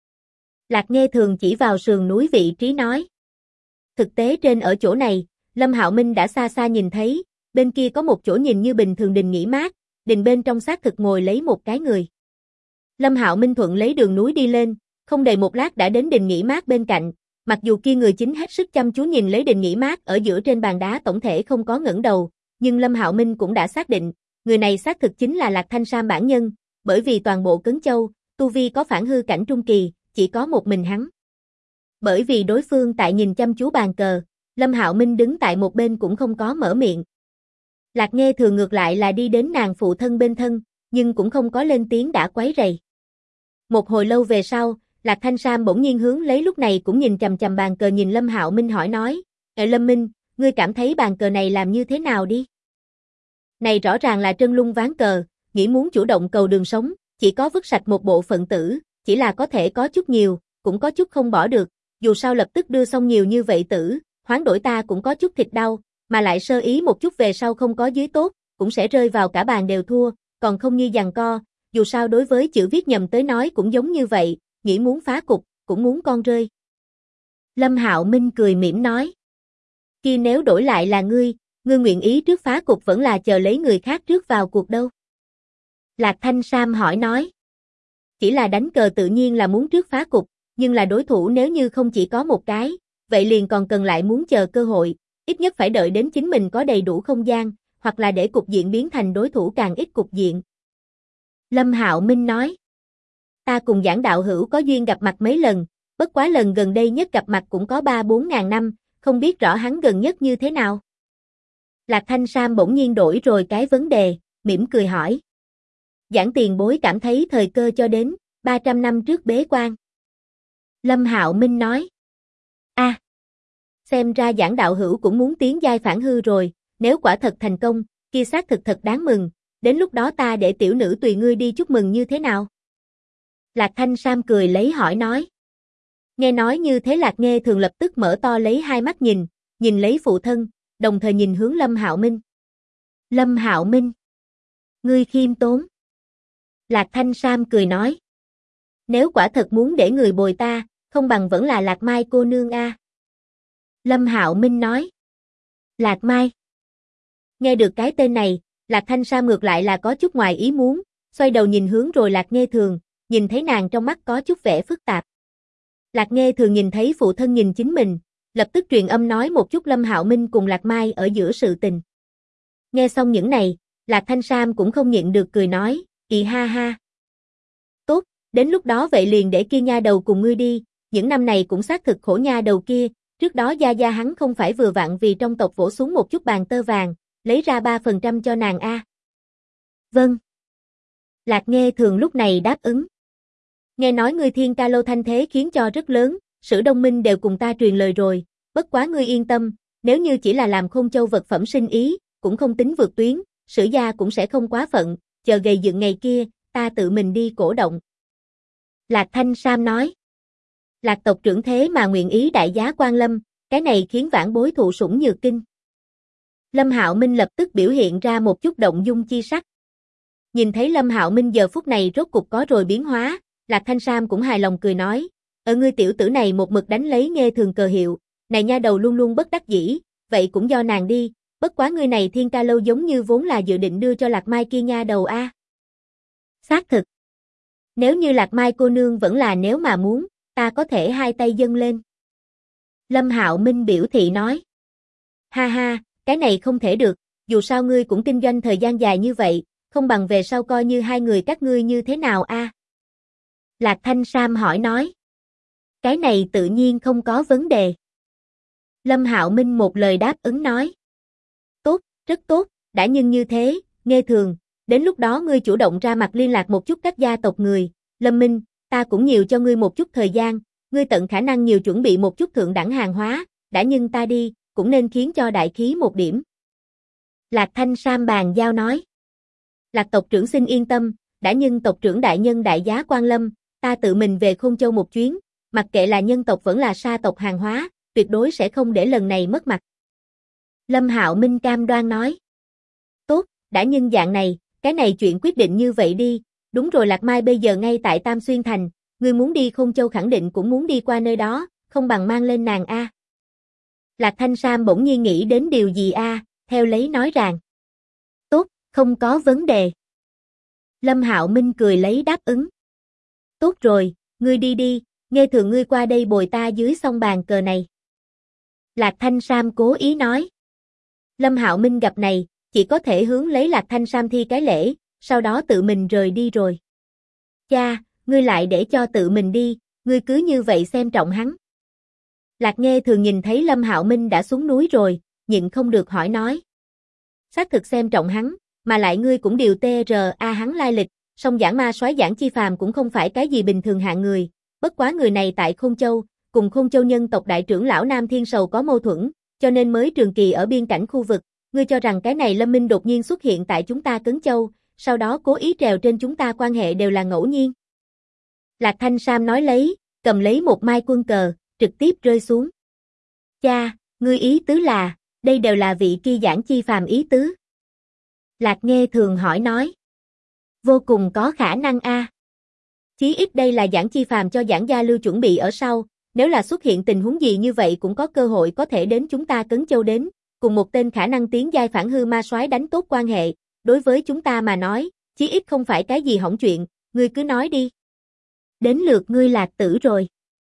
Lạc Nghe Thường chỉ vào sườn núi vị trí nói. Thực tế trên ở chỗ này, Lâm Hạo Minh đã xa xa nhìn thấy, bên kia có một chỗ nhìn như bình thường đình nghỉ mát, đình bên trong xác thực ngồi lấy một cái người. Lâm Hạo Minh thuận lấy đường núi đi lên, không đầy một lát đã đến đình nghỉ mát bên cạnh, mặc dù kia người chính hết sức chăm chú nhìn lấy đình nghỉ mát ở giữa trên bàn đá tổng thể không có ngẩng đầu, nhưng Lâm Hạo Minh cũng đã xác định, người này xác thực chính là Lạc Thanh Sam bản nhân, bởi vì toàn bộ Cấn Châu, tu vi có phản hư cảnh trung kỳ, chỉ có một mình hắn. Bởi vì đối phương tại nhìn chăm chú bàn cờ, Lâm Hạo Minh đứng tại một bên cũng không có mở miệng. Lạc Nghe Thường ngược lại là đi đến nàng phụ thân bên thân, nhưng cũng không có lên tiếng đã quấy rầy. Một hồi lâu về sau, Lạc Thanh Sam bỗng nhiên hướng lấy lúc này cũng nhìn chằm chằm bàn cờ nhìn Lâm Hạo Minh hỏi nói, Lâm Minh, ngươi cảm thấy bàn cờ này làm như thế nào đi? Này rõ ràng là trân lung ván cờ, nghĩ muốn chủ động cầu đường sống, chỉ có vứt sạch một bộ phận tử, chỉ là có thể có chút nhiều, cũng có chút không bỏ được, dù sao lập tức đưa xong nhiều như vậy tử, hoán đổi ta cũng có chút thịt đau, mà lại sơ ý một chút về sau không có dưới tốt, cũng sẽ rơi vào cả bàn đều thua, còn không như giằng co, dù sao đối với chữ viết nhầm tới nói cũng giống như vậy, nghĩ muốn phá cục, cũng muốn con rơi. Lâm Hạo Minh cười mỉm nói, kia nếu đổi lại là ngươi nguyện ý trước phá cục vẫn là chờ lấy người khác trước vào cuộc đâu? Lạc Thanh Sam hỏi nói, chỉ là đánh cờ tự nhiên là muốn trước phá cục, nhưng là đối thủ nếu như không chỉ có một cái, vậy liền còn cần lại muốn chờ cơ hội, ít nhất phải đợi đến chính mình có đầy đủ không gian, hoặc là để cục diện biến thành đối thủ càng ít cục diện. Lâm Hạo Minh nói, ta cùng Giảng đạo hữu có duyên gặp mặt mấy lần, bất quá lần gần đây nhất gặp mặt cũng có 3-4 ngàn năm, không biết rõ hắn gần nhất như thế nào. Lạc Thanh Sam bỗng nhiên đổi rồi cái vấn đề, mỉm cười hỏi. Giảng tiền bối cảm thấy thời cơ cho đến 300 năm trước bế quan. Lâm Hạo Minh nói. Xem ra Giảng đạo hữu cũng muốn tiến giai phản hư rồi, nếu quả thật thành công, kia xác thực thật đáng mừng, đến lúc đó ta để tiểu nữ tùy ngươi đi chúc mừng như thế nào? Lạc Thanh Sam cười lấy hỏi nói. Nghe nói như thế Lạc Nghê Thường lập tức mở to lấy hai mắt nhìn lấy phụ thân, đồng thời nhìn hướng Lâm Hạo Minh. Lâm Hạo Minh, ngươi khiêm tốn. Lạc Thanh Sam cười nói. Nếu quả thật muốn để người bồi ta, không bằng vẫn là Lạc Mai cô nương a. Lâm Hạo Minh nói. Lạc Mai. Nghe được cái tên này, Lạc Thanh Sam ngược lại là có chút ngoài ý muốn, xoay đầu nhìn hướng rồi Lạc Nghê Thường, nhìn thấy nàng trong mắt có chút vẻ phức tạp. Lạc Nghê Thường nhìn thấy phụ thân nhìn chính mình, lập tức truyền âm nói một chút Lâm Hạo Minh cùng Lạc Mai ở giữa sự tình. Nghe xong những này, Lạc Thanh Sam cũng không nhịn được cười nói, kỳ ha ha. Tốt, đến lúc đó vậy liền để kia nha đầu cùng ngươi đi, những năm này cũng xác thực khổ nha đầu kia, trước đó gia gia hắn không phải vừa vặn vì trong tộc vỗ xuống một chút bàn tơ vàng, lấy ra 3% cho nàng a. Vâng. Lạc Nghê Thường lúc này đáp ứng. Nghe nói ngươi Thiên Ca Lô thanh thế khiến cho rất lớn, Sử Đông Minh đều cùng ta truyền lời rồi, bất quá ngươi yên tâm, nếu như chỉ là làm Khôn Châu vật phẩm sinh ý, cũng không tính vượt tuyến, Sử gia cũng sẽ không quá phận, chờ gầy dựng ngày kia, ta tự mình đi cổ động. Lạc Thanh Sam nói. Lạc tộc trưởng thế mà nguyện ý đại giá quan lâm, cái này khiến vãn bối thụ sủng nhược kinh. Lâm Hạo Minh lập tức biểu hiện ra một chút động dung chi sắc. Nhìn thấy Lâm Hạo Minh giờ phút này rốt cục có rồi biến hóa, Lạc Thanh Sam cũng hài lòng cười nói, ngươi tiểu tử này một mực đánh lấy Nghê Thường cờ hiệu, này nha đầu luôn luôn bất đắc dĩ, vậy cũng do nàng đi, bất quá ngươi này Thiên Ca Lâu giống như vốn là dự định đưa cho Lạc Mai kia nha đầu a. Xác thực. Nếu như Lạc Mai cô nương vẫn là nếu mà muốn, ta có thể hai tay dâng lên. Lâm Hạo Minh biểu thị nói. Ha ha, cái này không thể được, dù sao ngươi cũng kinh doanh thời gian dài như vậy, không bằng về sau coi như hai người các ngươi như thế nào a? Lạc Thanh Sam hỏi nói. Cái này tự nhiên không có vấn đề. Lâm Hạo Minh một lời đáp ứng nói. Tốt, rất tốt, đã nhưng như thế, Nghê Thường, đến lúc đó ngươi chủ động ra mặt liên lạc một chút các gia tộc người, Lâm Minh, ta cũng nhiều cho ngươi một chút thời gian, ngươi tận khả năng nhiều chuẩn bị một chút thượng đẳng hàng hóa, đã nhưng ta đi, cũng nên khiến cho đại khí một điểm. Lạc Thanh Sam bàn giao nói. Lạc tộc trưởng xin yên tâm, đã nhưng tộc trưởng đại nhân đại giá quan lâm, ta tự mình về Khôn Châu một chuyến, mặc kệ là nhân tộc vẫn là sa tộc hàng hóa, tuyệt đối sẽ không để lần này mất mặt. Lâm Hạo Minh cam đoan nói. Tốt, đã nhưng dạng này, cái này chuyện quyết định như vậy đi, đúng rồi Lạc Mai bây giờ ngay tại Tam Xuyên Thành, ngươi muốn đi Khôn Châu khẳng định cũng muốn đi qua nơi đó, không bằng mang lên nàng a. Lạc Thanh Sam bỗng nhiên nghĩ đến điều gì a, theo lấy nói rằng. Tốt, không có vấn đề. Lâm Hạo Minh cười lấy đáp ứng. Tốt rồi, ngươi đi đi, Nghê Thường ngươi qua đây bồi ta dưới song bàn cờ này. Lạc Thanh Sam cố ý nói. Lâm Hạo Minh gặp này, chỉ có thể hướng lấy Lạc Thanh Sam thi cái lễ, sau đó tự mình rời đi rồi. Cha, ngươi lại để cho tự mình đi, ngươi cứ như vậy xem trọng hắn. Lạc Nghê Thường nhìn thấy Lâm Hạo Minh đã xuống núi rồi, nhịn không được hỏi nói. Xác thực xem trọng hắn, mà lại ngươi cũng điều TRA hắn lai lịch, song giảng ma soái Giảng Chi Phàm cũng không phải cái gì bình thường hạng người, bất quá người này tại Khôn Châu, cùng Khôn Châu nhân tộc đại trưởng lão Nam Thiên Sầu có mâu thuẫn, cho nên mới trường kỳ ở biên cảnh khu vực, ngươi cho rằng cái này Lâm Minh đột nhiên xuất hiện tại chúng ta Cấn Châu, sau đó cố ý trèo trên chúng ta quan hệ đều là ngẫu nhiên. Lạc Thanh Sam nói lấy, cầm lấy một mai quân cờ, trực tiếp rơi xuống. Cha, ngươi ý tứ là, đây đều là vị kia Giảng Chi Phàm ý tứ. Lạc Nghe Thường hỏi nói. Vô cùng có khả năng a. Chí ít đây là Giảng Chi Phàm cho Giảng Gia Lưu chuẩn bị ở sau, nếu là xuất hiện tình huống gì như vậy cũng có cơ hội có thể đến chúng ta Cấn Châu đến, cùng một tên khả năng tiến giai phản hư ma soái đánh tốt quan hệ, đối với chúng ta mà nói, chí ít không phải cái gì hỏng chuyện, ngươi cứ nói đi. Đến lượt ngươi Lạc Tử rồi.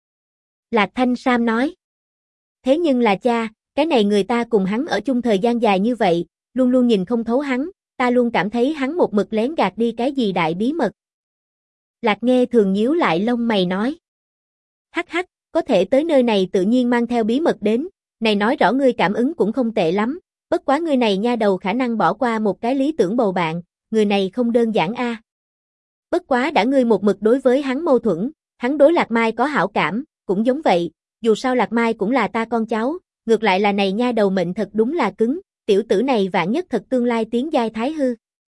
Lạc Thanh Sam nói. Thế nhưng là cha, cái này người ta cùng hắn ở chung thời gian dài như vậy, luôn luôn nhìn không thấu hắn, ta luôn cảm thấy hắn một mực lén gạt đi cái gì đại bí mật. Lạc Nghe Thường nhíu lại lông mày nói. Hắc hắc, có thể tới nơi này tự nhiên mang theo bí mật đến, này nói rõ ngươi cảm ứng cũng không tệ lắm, bất quá ngươi này nha đầu khả năng bỏ qua một cái lý tưởng bầu bạn, người này không đơn giản a. Bất quá đã ngươi một mực đối với hắn mâu thuẫn, hắn đối Lạc Mai có hảo cảm, cũng giống vậy, dù sao Lạc Mai cũng là ta con cháu, ngược lại là này nha đầu mệnh thật đúng là cứng, tiểu tử này vạn nhất thật tương lai tiến giai thái hư.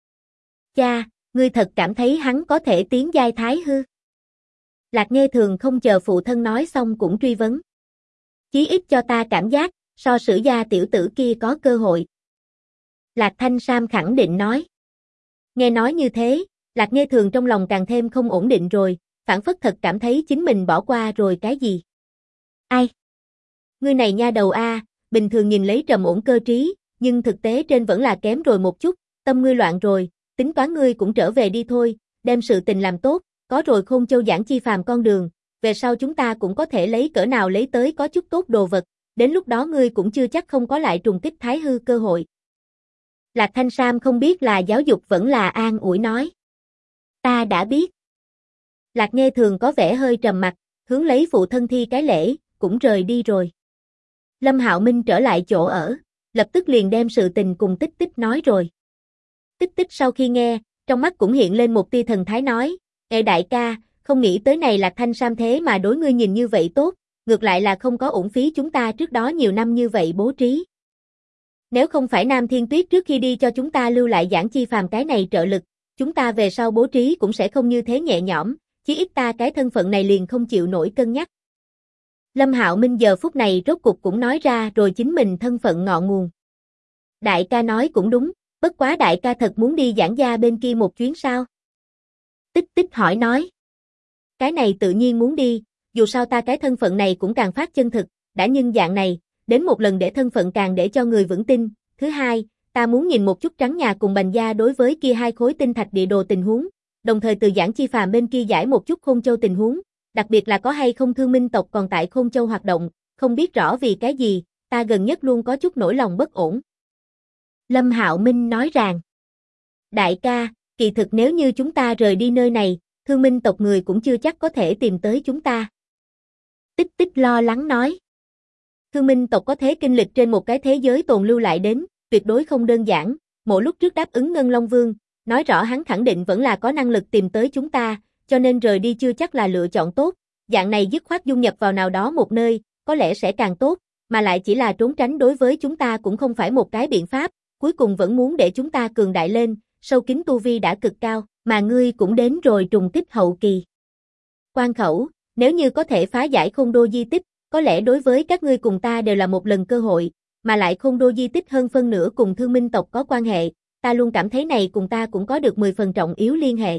Cha, ngươi thật cảm thấy hắn có thể tiến giai thái hư? Lạc Nghe Thường không chờ phụ thân nói xong cũng truy vấn. Chí ít cho ta cảm giác, so Sử gia tiểu tử kia có cơ hội. Lạc Thanh Sam khẳng định nói. Nghe nói như thế, Lạc Nghe Thường trong lòng càng thêm không ổn định rồi, phản phất thật cảm thấy chính mình bỏ qua rồi cái gì. Ai? Ngươi này nha đầu a, bình thường nhìn lấy trầm ổn cơ trí, nhưng thực tế trên vẫn là kém rồi một chút, tâm ngươi loạn rồi, tính toán ngươi cũng trở về đi thôi, đem sự tình làm tốt, có rồi Khôn Châu Giảng Chi Phàm con đường, về sau chúng ta cũng có thể lấy cỡ nào lấy tới có chút tốt đồ vật, đến lúc đó ngươi cũng chưa chắc không có lại trùng kích thái hư cơ hội. Lạc Thanh Sam không biết là giáo dục vẫn là an ủi nói. Ta đã biết. Lạc Nghe Thường có vẻ hơi trầm mặt, hướng lấy phụ thân thi cái lễ, cũng rời đi rồi. Lâm Hạo Minh trở lại chỗ ở, lập tức liền đem sự tình cùng Tích Tích nói rồi. Tích Tích sau khi nghe, trong mắt cũng hiện lên một tia thần thái nói, Ê đại ca, không nghĩ tới này Lạc Thanh Sam thế mà đối ngươi nhìn như vậy tốt, ngược lại là không có uổng phí chúng ta trước đó nhiều năm như vậy bố trí. Nếu không phải Nam Thiên Tuyết trước khi đi cho chúng ta lưu lại Giảng Chi Phàm cái này trợ lực, chúng ta về sau bố trí cũng sẽ không như thế nhẹ nhõm, chí ít ta cái thân phận này liền không chịu nổi cân nhắc. Lâm Hạo Minh giờ phút này rốt cục cũng nói ra rồi chính mình thân phận ngọn nguồn. Đại ca nói cũng đúng, bất quá đại ca thật muốn đi Giảng gia bên kia một chuyến sao? Tích Tích hỏi nói. Cái này tự nhiên muốn đi, dù sao ta cái thân phận này cũng càng phát chân thực, đã nhưng dạng này, đến một lần để thân phận càng để cho người vững tin. Thứ hai, ta muốn nhìn một chút Trắng Nhà cùng Bành gia đối với kia hai khối tinh thạch địa đồ tình huống, đồng thời từ Giảng Chi Phàm bên kia giải một chút Khôn Châu tình huống, đặc biệt là có hay không Thương Minh tộc còn tại Khôn Châu hoạt động, không biết rõ vì cái gì, ta gần nhất luôn có chút nỗi lòng bất ổn. Lâm Hạo Minh nói rằng, đại ca, kỳ thực nếu như chúng ta rời đi nơi này, Thương Minh tộc người cũng chưa chắc có thể tìm tới chúng ta. Tích Tích lo lắng nói. Thương Minh tộc có thế kinh lịch trên một cái thế giới tồn lưu lại đến, tuyệt đối không đơn giản, Mộ lúc trước đáp ứng Ngân Long Vương, nói rõ hắn khẳng định vẫn là có năng lực tìm tới chúng ta, cho nên rời đi chưa chắc là lựa chọn tốt, dạng này dứt khoát dung nhập vào nào đó một nơi, có lẽ sẽ càng tốt, mà lại chỉ là trốn tránh đối với chúng ta cũng không phải một cái biện pháp, cuối cùng vẫn muốn để chúng ta cường đại lên, sâu kín tu vi đã cực cao, mà ngươi cũng đến rồi trùng kích hậu kỳ. Quan khẩu, nếu như có thể phá giải Khôn Đô di tích, có lẽ đối với các ngươi cùng ta đều là một lần cơ hội, mà lại Khôn Đô di tích hơn phân nửa cùng Thương Minh tộc có quan hệ, ta luôn cảm thấy này cùng ta cũng có được 10 phần trọng yếu liên hệ.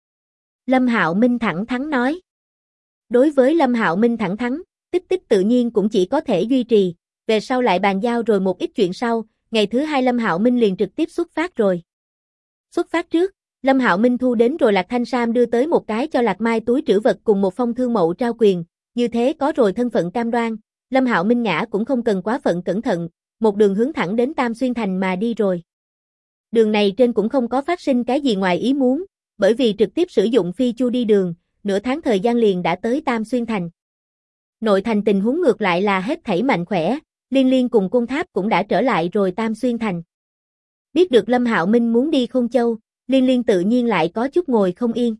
Lâm Hạo Minh thẳng thắn nói. Đối với Lâm Hạo Minh thẳng thắn, Tích Tích tự nhiên cũng chỉ có thể duy trì, về sau lại bàn giao rồi một ít chuyện sau, ngày thứ hai Lâm Hạo Minh liền trực tiếp xuất phát rồi. Xuất phát trước, Lâm Hạo Minh thu đến rồi Lạc Thanh Sam đưa tới một cái cho Lạc Mai túi trữ vật cùng một phong thư mậu trao quyền, như thế có rồi thân phận cam đoan, Lâm Hạo Minh ngã cũng không cần quá phận cẩn thận, một đường hướng thẳng đến Tam Xuyên Thành mà đi rồi. Đường này trên cũng không có phát sinh cái gì ngoài ý muốn, bởi vì trực tiếp sử dụng phi chu đi đường, nửa tháng thời gian liền đã tới Tam Xuyên Thành. Nội thành tình huống ngược lại là hết thảy mạnh khỏe, Liên Liên cùng Côn Tháp cũng đã trở lại rồi Tam Xuyên Thành. Biết được Lâm Hạo Minh muốn đi Khôn Châu, Liên Liên tự nhiên lại có chút ngồi không yên.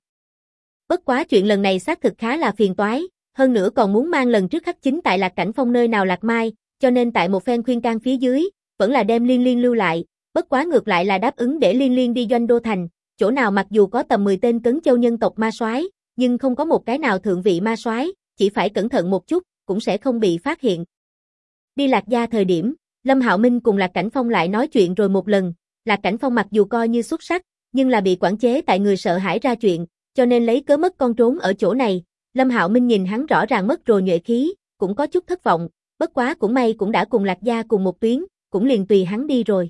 Bất quá chuyện lần này xác thực khá là phiền toái, hơn nữa còn muốn mang lần trước khắc chính tại Lạc Cảnh Phong nơi nào Lạc Mai, cho nên tại một phen khuyên can phía dưới, vẫn là đem Liên Liên lưu lại, bất quá ngược lại là đáp ứng để Liên Liên đi Doanh Đô Thành, chỗ nào mặc dù có tầm 10 tên Cấn Châu nhân tộc ma soái, nhưng không có một cái nào thượng vị ma soái, chỉ phải cẩn thận một chút, cũng sẽ không bị phát hiện. Đi Lạc Gia thời điểm, Lâm Hạo Minh cùng Lạc Cảnh Phong lại nói chuyện rồi một lần, Lạc Cảnh Phong mặc dù coi như xuất sắc, nhưng là bị quản chế tại người sợ hãi ra chuyện, cho nên lấy cớ mất con trốn ở chỗ này. Lâm Hạo Minh nhìn hắn rõ ràng mất rồi nhuệ khí, cũng có chút thất vọng, bất quá cũng may cũng đã cùng Lạc Gia cùng một tuyến, cũng liền tùy hắn đi rồi.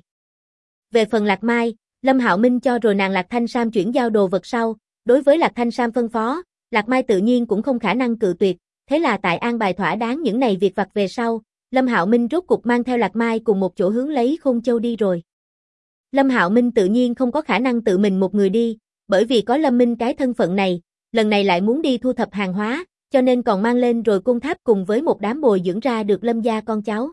Về phần Lạc Mai, Lâm Hạo Minh cho rồi nàng Lạc Thanh Sam chuyển giao đồ vật sau, đối với Lạc Thanh Sam phân phó, Lạc Mai tự nhiên cũng không khả năng cự tuyệt, thế là tại an bài thỏa đáng những này việc vặt về sau, Lâm Hạo Minh rốt cục mang theo Lạc Mai cùng một chỗ hướng lấy Khôn Châu đi rồi. Lâm Hạo Minh tự nhiên không có khả năng tự mình một người đi, bởi vì có Lâm Minh cái thân phận này, lần này lại muốn đi thu thập hàng hóa, cho nên còn mang lên rồi cung tháp cùng với một đám bồi dưỡng ra được Lâm gia con cháu.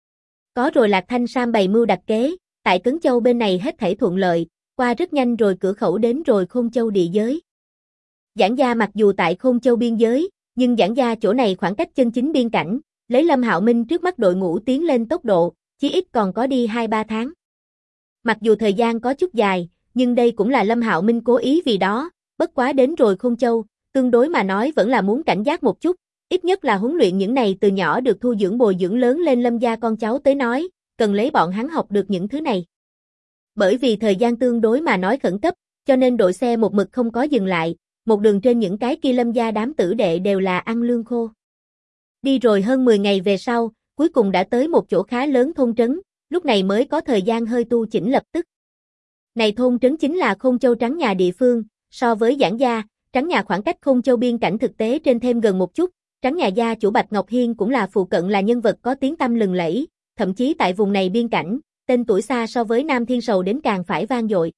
Có rồi Lạc Thanh Sam bày mưu đặt kế, tại Cấn Châu bên này hết thảy thuận lợi, qua rất nhanh rồi cửa khẩu đến rồi Khôn Châu địa giới. Giảng gia mặc dù tại Khôn Châu biên giới, nhưng giảng gia chỗ này khoảng cách chân chính biên cảnh, lấy Lâm Hạo Minh trước mắt đội ngũ tiến lên tốc độ, chí ít còn có đi 2-3 tháng. Mặc dù thời gian có chút dài, nhưng đây cũng là Lâm Hạo Minh cố ý vì đó, bất quá đến rồi Khôn Châu, tương đối mà nói vẫn là muốn cảnh giác một chút, ít nhất là huấn luyện những này từ nhỏ được thu dưỡng bồi dưỡng lớn lên Lâm gia con cháu tới nói, cần lấy bọn hắn học được những thứ này. Bởi vì thời gian tương đối mà nói khẩn cấp, cho nên đội xe một mực không có dừng lại, một đường trên những cái kia Lâm gia đám tử đệ đều là ăn lương khô. Đi rồi hơn 10 ngày về sau, cuối cùng đã tới một chỗ khá lớn thôn trấn, lúc này mới có thời gian hơi tu chỉnh lập tức. Này thôn trấn chính là Khôn Châu Trắng Nhà địa phương, so với Giảng Gia, Trắng Nhà khoảng cách Khôn Châu biên cảnh thực tế trên thêm gần một chút, Trắng Nhà gia chủ Bạch Ngọc Hiên cũng là phụ cận là nhân vật có tiếng tăm lừng lẫy, thậm chí tại vùng này biên cảnh, tên tuổi xa so với Nam Thiên Sầu đến càng phải vang dội.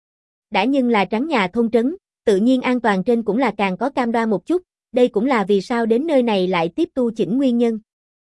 Đã nhưng là Trắng Nhà thôn trấn, tự nhiên an toàn trên cũng là càng có cam đoan một chút, đây cũng là vì sao đến nơi này lại tiếp tu chỉnh nguyên nhân.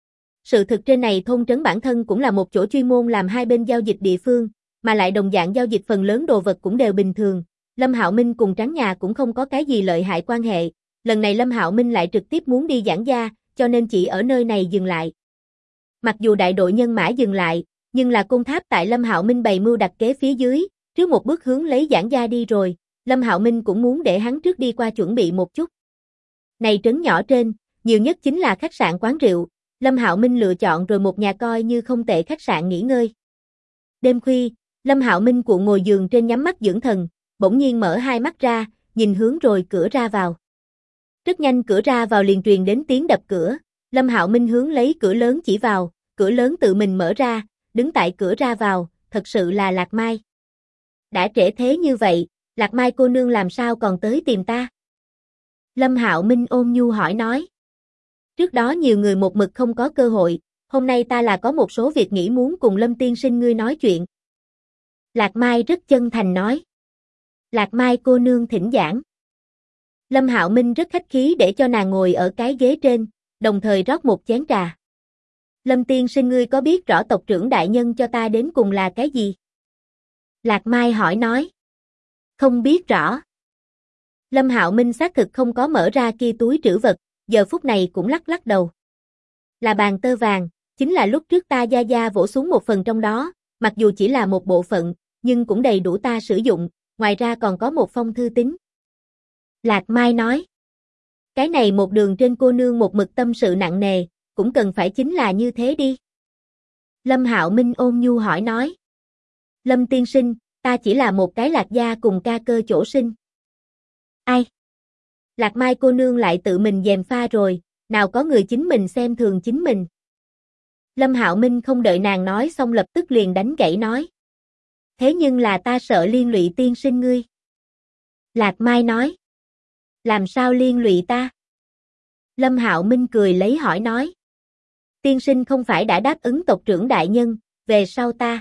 Sự thực trên này thôn trấn bản thân cũng là một chỗ chuyên môn làm hai bên giao dịch địa phương, mà lại đồng dạng giao dịch phần lớn đồ vật cũng đều bình thường. Lâm Hạo Minh cùng Trắng Nhà cũng không có cái gì lợi hại quan hệ, lần này Lâm Hạo Minh lại trực tiếp muốn đi Giảng Gia, cho nên chỉ ở nơi này dừng lại. Mặc dù đại đội nhân mã dừng lại, nhưng là cung tháp tại Lâm Hạo Minh bày mưu đặt kế phía dưới, trước một bước hướng lấy Giảng Gia đi rồi, Lâm Hạo Minh cũng muốn để hắn trước đi qua chuẩn bị một chút. Này trấn nhỏ trên, nhiều nhất chính là khách sạn quán rượu, Lâm Hạo Minh lựa chọn rồi một nhà coi như không tệ khách sạn nghỉ ngơi. Đêm khuya, Lâm Hạo Minh cuộn ngồi giường trên nhắm mắt dưỡng thần, bỗng nhiên mở hai mắt ra, nhìn hướng rồi cửa ra vào. Rất nhanh cửa ra vào liền truyền đến tiếng đập cửa, Lâm Hạo Minh hướng lấy cửa lớn chỉ vào, cửa lớn tự mình mở ra, đứng tại cửa ra vào, thật sự là Lạc Mai. Đã trễ thế như vậy, Lạc Mai cô nương làm sao còn tới tìm ta? Lâm Hạo Minh ôn nhu hỏi nói. Trước đó nhiều người một mực không có cơ hội, hôm nay ta là có một số việc nghĩ muốn cùng Lâm tiên sinh ngươi nói chuyện. Lạc Mai rất chân thành nói. Lạc Mai cô nương thỉnh giảng. Lâm Hạo Minh rất khách khí để cho nàng ngồi ở cái ghế trên, đồng thời rót một chén trà. Lâm tiên sinh ngươi có biết rõ tộc trưởng đại nhân cho ta đến cùng là cái gì? Lạc Mai hỏi nói. Không biết rõ. Lâm Hạo Minh xác thực không có mở ra kia túi trữ vật, giờ phút này cũng lắc lắc đầu. Là bàn tơ vàng, chính là lúc trước ta gia gia vỗ xuống một phần trong đó, mặc dù chỉ là một bộ phận, nhưng cũng đầy đủ ta sử dụng, ngoài ra còn có một phong thư tín. Lạc Mai nói. Cái này một đường trên cô nương một mực tâm sự nặng nề, cũng cần phải chính là như thế đi. Lâm Hạo Minh ôn nhu hỏi nói. Lâm tiên sinh, ta chỉ là một cái Lạc gia cùng ca cơ chỗ sinh. Ai? Lạc Mai cô nương lại tự mình gièm pha rồi, nào có người chính mình xem thường chính mình. Lâm Hạo Minh không đợi nàng nói xong lập tức liền đánh gãy nói. Thế nhưng là ta sợ liên lụy tiên sinh ngươi. Lạc Mai nói. Làm sao liên lụy ta? Lâm Hạo Minh cười lấy hỏi nói. Tiên sinh không phải đã đáp ứng tộc trưởng đại nhân, về sau ta.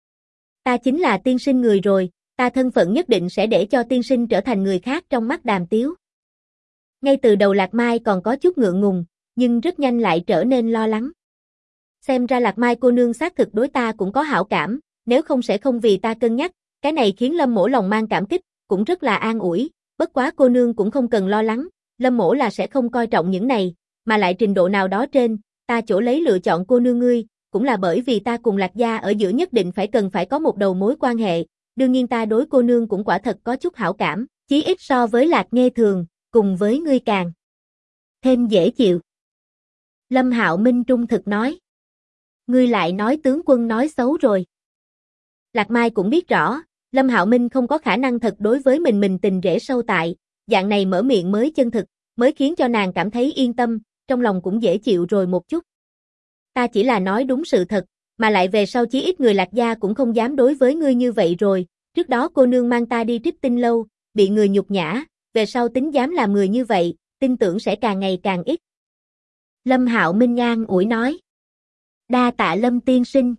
Ta chính là tiên sinh người rồi, ta thân phận nhất định sẽ để cho tiên sinh trở thành người khác trong mắt Đàm Tiếu. Ngay từ đầu Lạc Mai còn có chút ngượng ngùng, nhưng rất nhanh lại trở nên lo lắng. Xem ra Lạc Mai cô nương xác thực đối ta cũng có hảo cảm, nếu không sẽ không vì ta cân nhắc, cái này khiến Lâm Mỗ lòng mang cảm kích, cũng rất là an ủi, bất quá cô nương cũng không cần lo lắng, Lâm Mỗ là sẽ không coi trọng những này, mà lại trình độ nào đó trên, ta chỗ lấy lựa chọn cô nương ngươi, cũng là bởi vì ta cùng Lạc gia ở giữa nhất định cần phải có một đầu mối quan hệ, đương nhiên ta đối cô nương cũng quả thật có chút hảo cảm, chí ít so với Lạc Nghê thường, cùng với ngươi càng thêm dễ chịu. Lâm Hạo Minh trung thực nói. Ngươi lại nói tướng quân nói xấu rồi. Lạc Mai cũng biết rõ, Lâm Hạo Minh không có khả năng thật đối với mình tình rễ sâu tại, dạng này mở miệng mới chân thực, mới khiến cho nàng cảm thấy yên tâm, trong lòng cũng dễ chịu rồi một chút. Ta chỉ là nói đúng sự thật, mà lại về sau chí ít người Lạc gia cũng không dám đối với ngươi như vậy rồi, trước đó cô nương mang ta đi Trích Tinh lâu, bị người nhục nhã, về sau tính dám làm người như vậy, tin tưởng sẽ càng ngày càng ít. Lâm Hạo Minh an ủi nói. Đa tạ Lâm tiên sinh,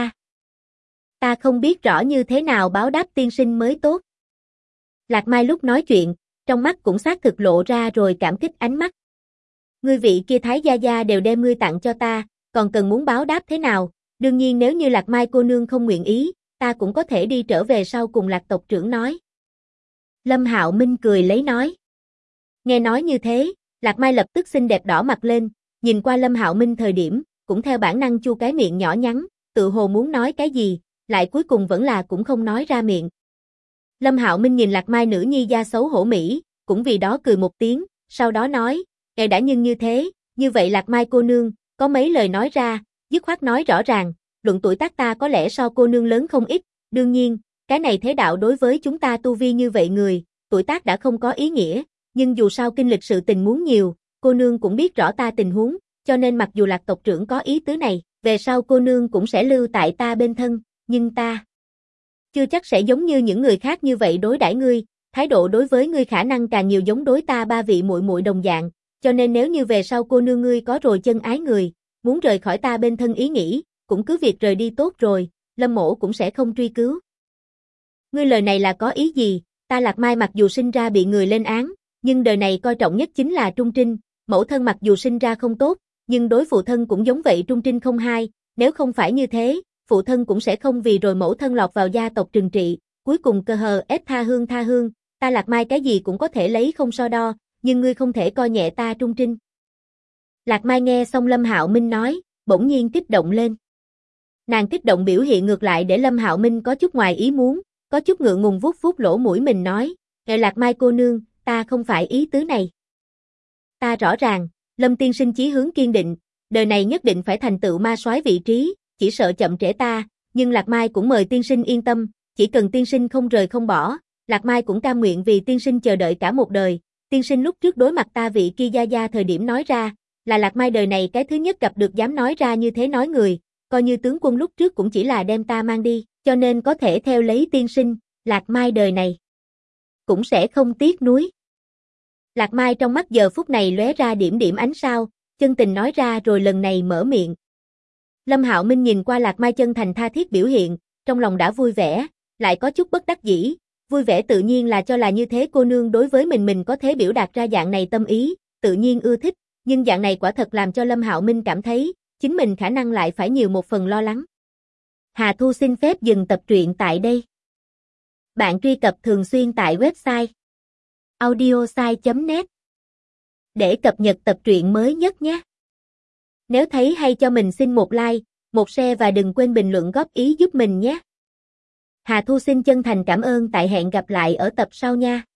ta không biết rõ như thế nào báo đáp tiên sinh mới tốt. Lạc Mai lúc nói chuyện, trong mắt cũng xác thực lộ ra rồi cảm kích ánh mắt. Ngươi vị kia Thái gia gia đều đem ngươi tặng cho ta, còn cần muốn báo đáp thế nào, đương nhiên nếu như Lạc Mai cô nương không nguyện ý, ta cũng có thể đi trở về sau cùng Lạc tộc trưởng nói. Lâm Hạo Minh cười lấy nói. Nghe nói như thế, Lạc Mai lập tức xinh đẹp đỏ mặt lên, nhìn qua Lâm Hạo Minh thời điểm, cũng theo bản năng chu cái miệng nhỏ nhắn, tự hồ muốn nói cái gì, lại cuối cùng vẫn là cũng không nói ra miệng. Lâm Hạo Minh nhìn Lạc Mai nữ nhi da xấu hổ mỹ, cũng vì đó cười một tiếng, sau đó nói, ngài đã nhưng như thế, như vậy Lạc Mai cô nương, có mấy lời nói ra, dứt khoát nói rõ ràng, luận tuổi tác ta có lẽ so cô nương lớn không ít, đương nhiên, cái này thế đạo đối với chúng ta tu vi như vậy người, tuổi tác đã không có ý nghĩa, nhưng dù sao kinh lịch sự tình muốn nhiều, cô nương cũng biết rõ ta tình huống, cho nên mặc dù Lạc tộc trưởng có ý tứ này, về sau cô nương cũng sẽ lưu tại ta bên thân, nhưng ta chưa chắc sẽ giống như những người khác như vậy đối đãi ngươi, thái độ đối với ngươi khả năng càng nhiều giống đối ta ba vị muội muội đồng dạng, cho nên nếu như về sau cô nương ngươi có rồi chân ái người, muốn rời khỏi ta bên thân ý nghĩ, cũng cứ việc rời đi tốt rồi, Lâm Mỗ cũng sẽ không truy cứu. Ngươi lời này là có ý gì? Ta Lạc Mai mặc dù sinh ra bị người lên án, nhưng đời này coi trọng nhất chính là trung trinh, mẫu thân mặc dù sinh ra không tốt, nhưng đối phụ thân cũng giống vậy trung trinh không hai, nếu không phải như thế, phụ thân cũng sẽ không vì rồi mẫu thân lọt vào gia tộc trừng trị, cuối cùng cơ hờ ép tha hương, ta Lạc Mai cái gì cũng có thể lấy không so đo, nhưng ngươi không thể coi nhẹ ta trung trinh. Lạc Mai nghe xong Lâm Hạo Minh nói, bỗng nhiên kích động lên. Nàng kích động biểu hiện ngược lại để Lâm Hạo Minh có chút ngoài ý muốn, có chút ngượng ngùng vuốt vuốt lỗ mũi mình nói, "Ngài Lạc Mai cô nương, ta không phải ý tứ này. Ta rõ ràng, Lâm tiên sinh chí hướng kiên định, đời này nhất định phải thành tựu ma soái vị trí, chỉ sợ chậm trễ ta, nhưng Lạc Mai cũng mời tiên sinh yên tâm, chỉ cần tiên sinh không rời không bỏ, Lạc Mai cũng cam nguyện vì tiên sinh chờ đợi cả một đời." Tiên sinh lúc trước đối mặt ta vị kia gia gia thời điểm nói ra, là Lạc Mai đời này cái thứ nhất gặp được dám nói ra như thế nói người, coi như tướng quân lúc trước cũng chỉ là đem ta mang đi, cho nên có thể theo lấy tiên sinh, Lạc Mai đời này cũng sẽ không tiếc nuối. Lạc Mai trong mắt giờ phút này lóe ra điểm điểm ánh sao, chân tình nói ra rồi lần này mở miệng. Lâm Hạo Minh nhìn qua Lạc Mai chân thành tha thiết biểu hiện, trong lòng đã vui vẻ, lại có chút bất đắc dĩ, vui vẻ tự nhiên là cho là như thế cô nương đối với mình có thể biểu đạt ra dạng này tâm ý, tự nhiên ưa thích, nhưng dạng này quả thật làm cho Lâm Hạo Minh cảm thấy, chính mình khả năng lại phải nhiều một phần lo lắng. Hà Thu xin phép dừng tập truyện tại đây. Bạn truy cập thường xuyên tại website audiosai.net để cập nhật tập truyện mới nhất nhé. Nếu thấy hay cho mình xin một like, một share và đừng quên bình luận góp ý giúp mình nhé. Hà Thu xin chân thành cảm ơn, tại hẹn gặp lại ở tập sau nha.